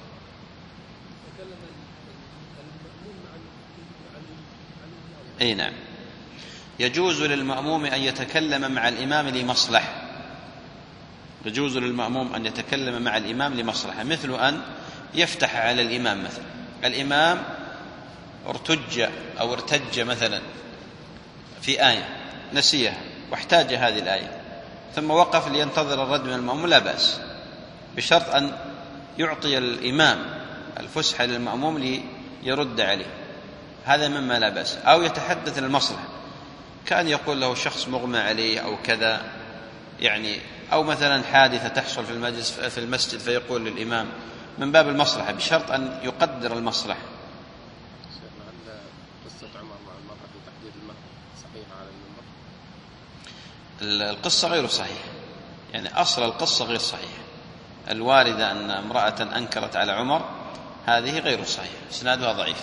أي نعم، يجوز للمأموم أن يتكلم مع الإمام لمصلحة، يجوز للمأموم أن يتكلم مع الإمام لمصلحة، مثل أن يفتح على الإمام مثلا، الإمام ارتج أو ارتج مثلا في آية نسيها واحتاج هذه الآية، ثم وقف لينتظر الرد من المأموم، لا بأس، بشرط أن يعطي الإمام الفسحة للمأموم ليرد عليه، هذا مما لا بأس. أو يتحدث للمصلحة، كان يقول له شخص مغمى عليه أو كذا، يعني أو مثلا حادثة تحصل في المجلس في المسجد فيقول للإمام من باب المصلحة، بشرط أن يقدر المصلحة. هل قصة عمر مع المرأة في تحديد المهر صحيحة على المنبر؟ القصة غير صحيحة، يعني أصل القصة غير صحيحة، الواردة أن امرأة أنكرت على عمر هذه غير صحيحة، إسنادها ضعيف.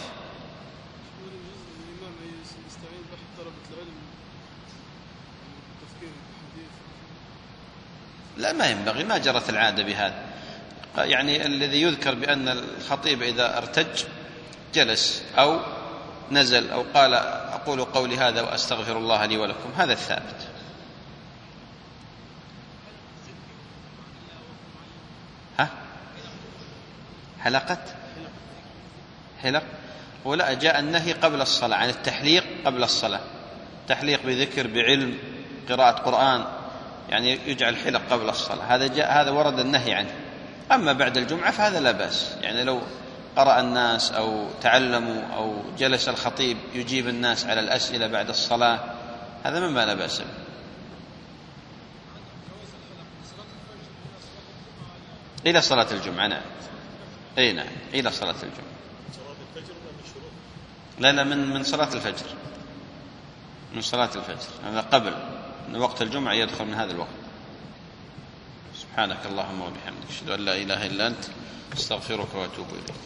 لا، ما ينبغي، ما جرت العادة بهذا، يعني الذي يذكر بأن الخطيب إذا ارتج جلس أو نزل أو قال أقول قولي هذا وأستغفر الله لي ولكم، هذا الثابت. ها؟ حلقة؟ حلق؟ ولا جاء النهي قبل الصلاة عن التحليق قبل الصلاة، تحليق بذكر بعلم قراءة قرآن، يعني يجعل حلق قبل الصلاة، هذا جاء هذا ورد النهي عنه. أما بعد الجمعة فهذا لا بأس، يعني لو قرأ الناس أو تعلموا أو جلس الخطيب يجيب الناس على الأسئلة بعد الصلاة، هذا مما لا بأس به. إلى صلاة الجمعة، نعم، أي نعم، إلى صلاة الجمعة. لا لا من من صلاة الفجر، من صلاة الفجر، هذا قبل أن وقت الجمعة يدخل من هذا الوقت. سبحانك اللهم وبحمدك، أشهد أن لا إله إلا أنت، أستغفرك وأتوب إليك.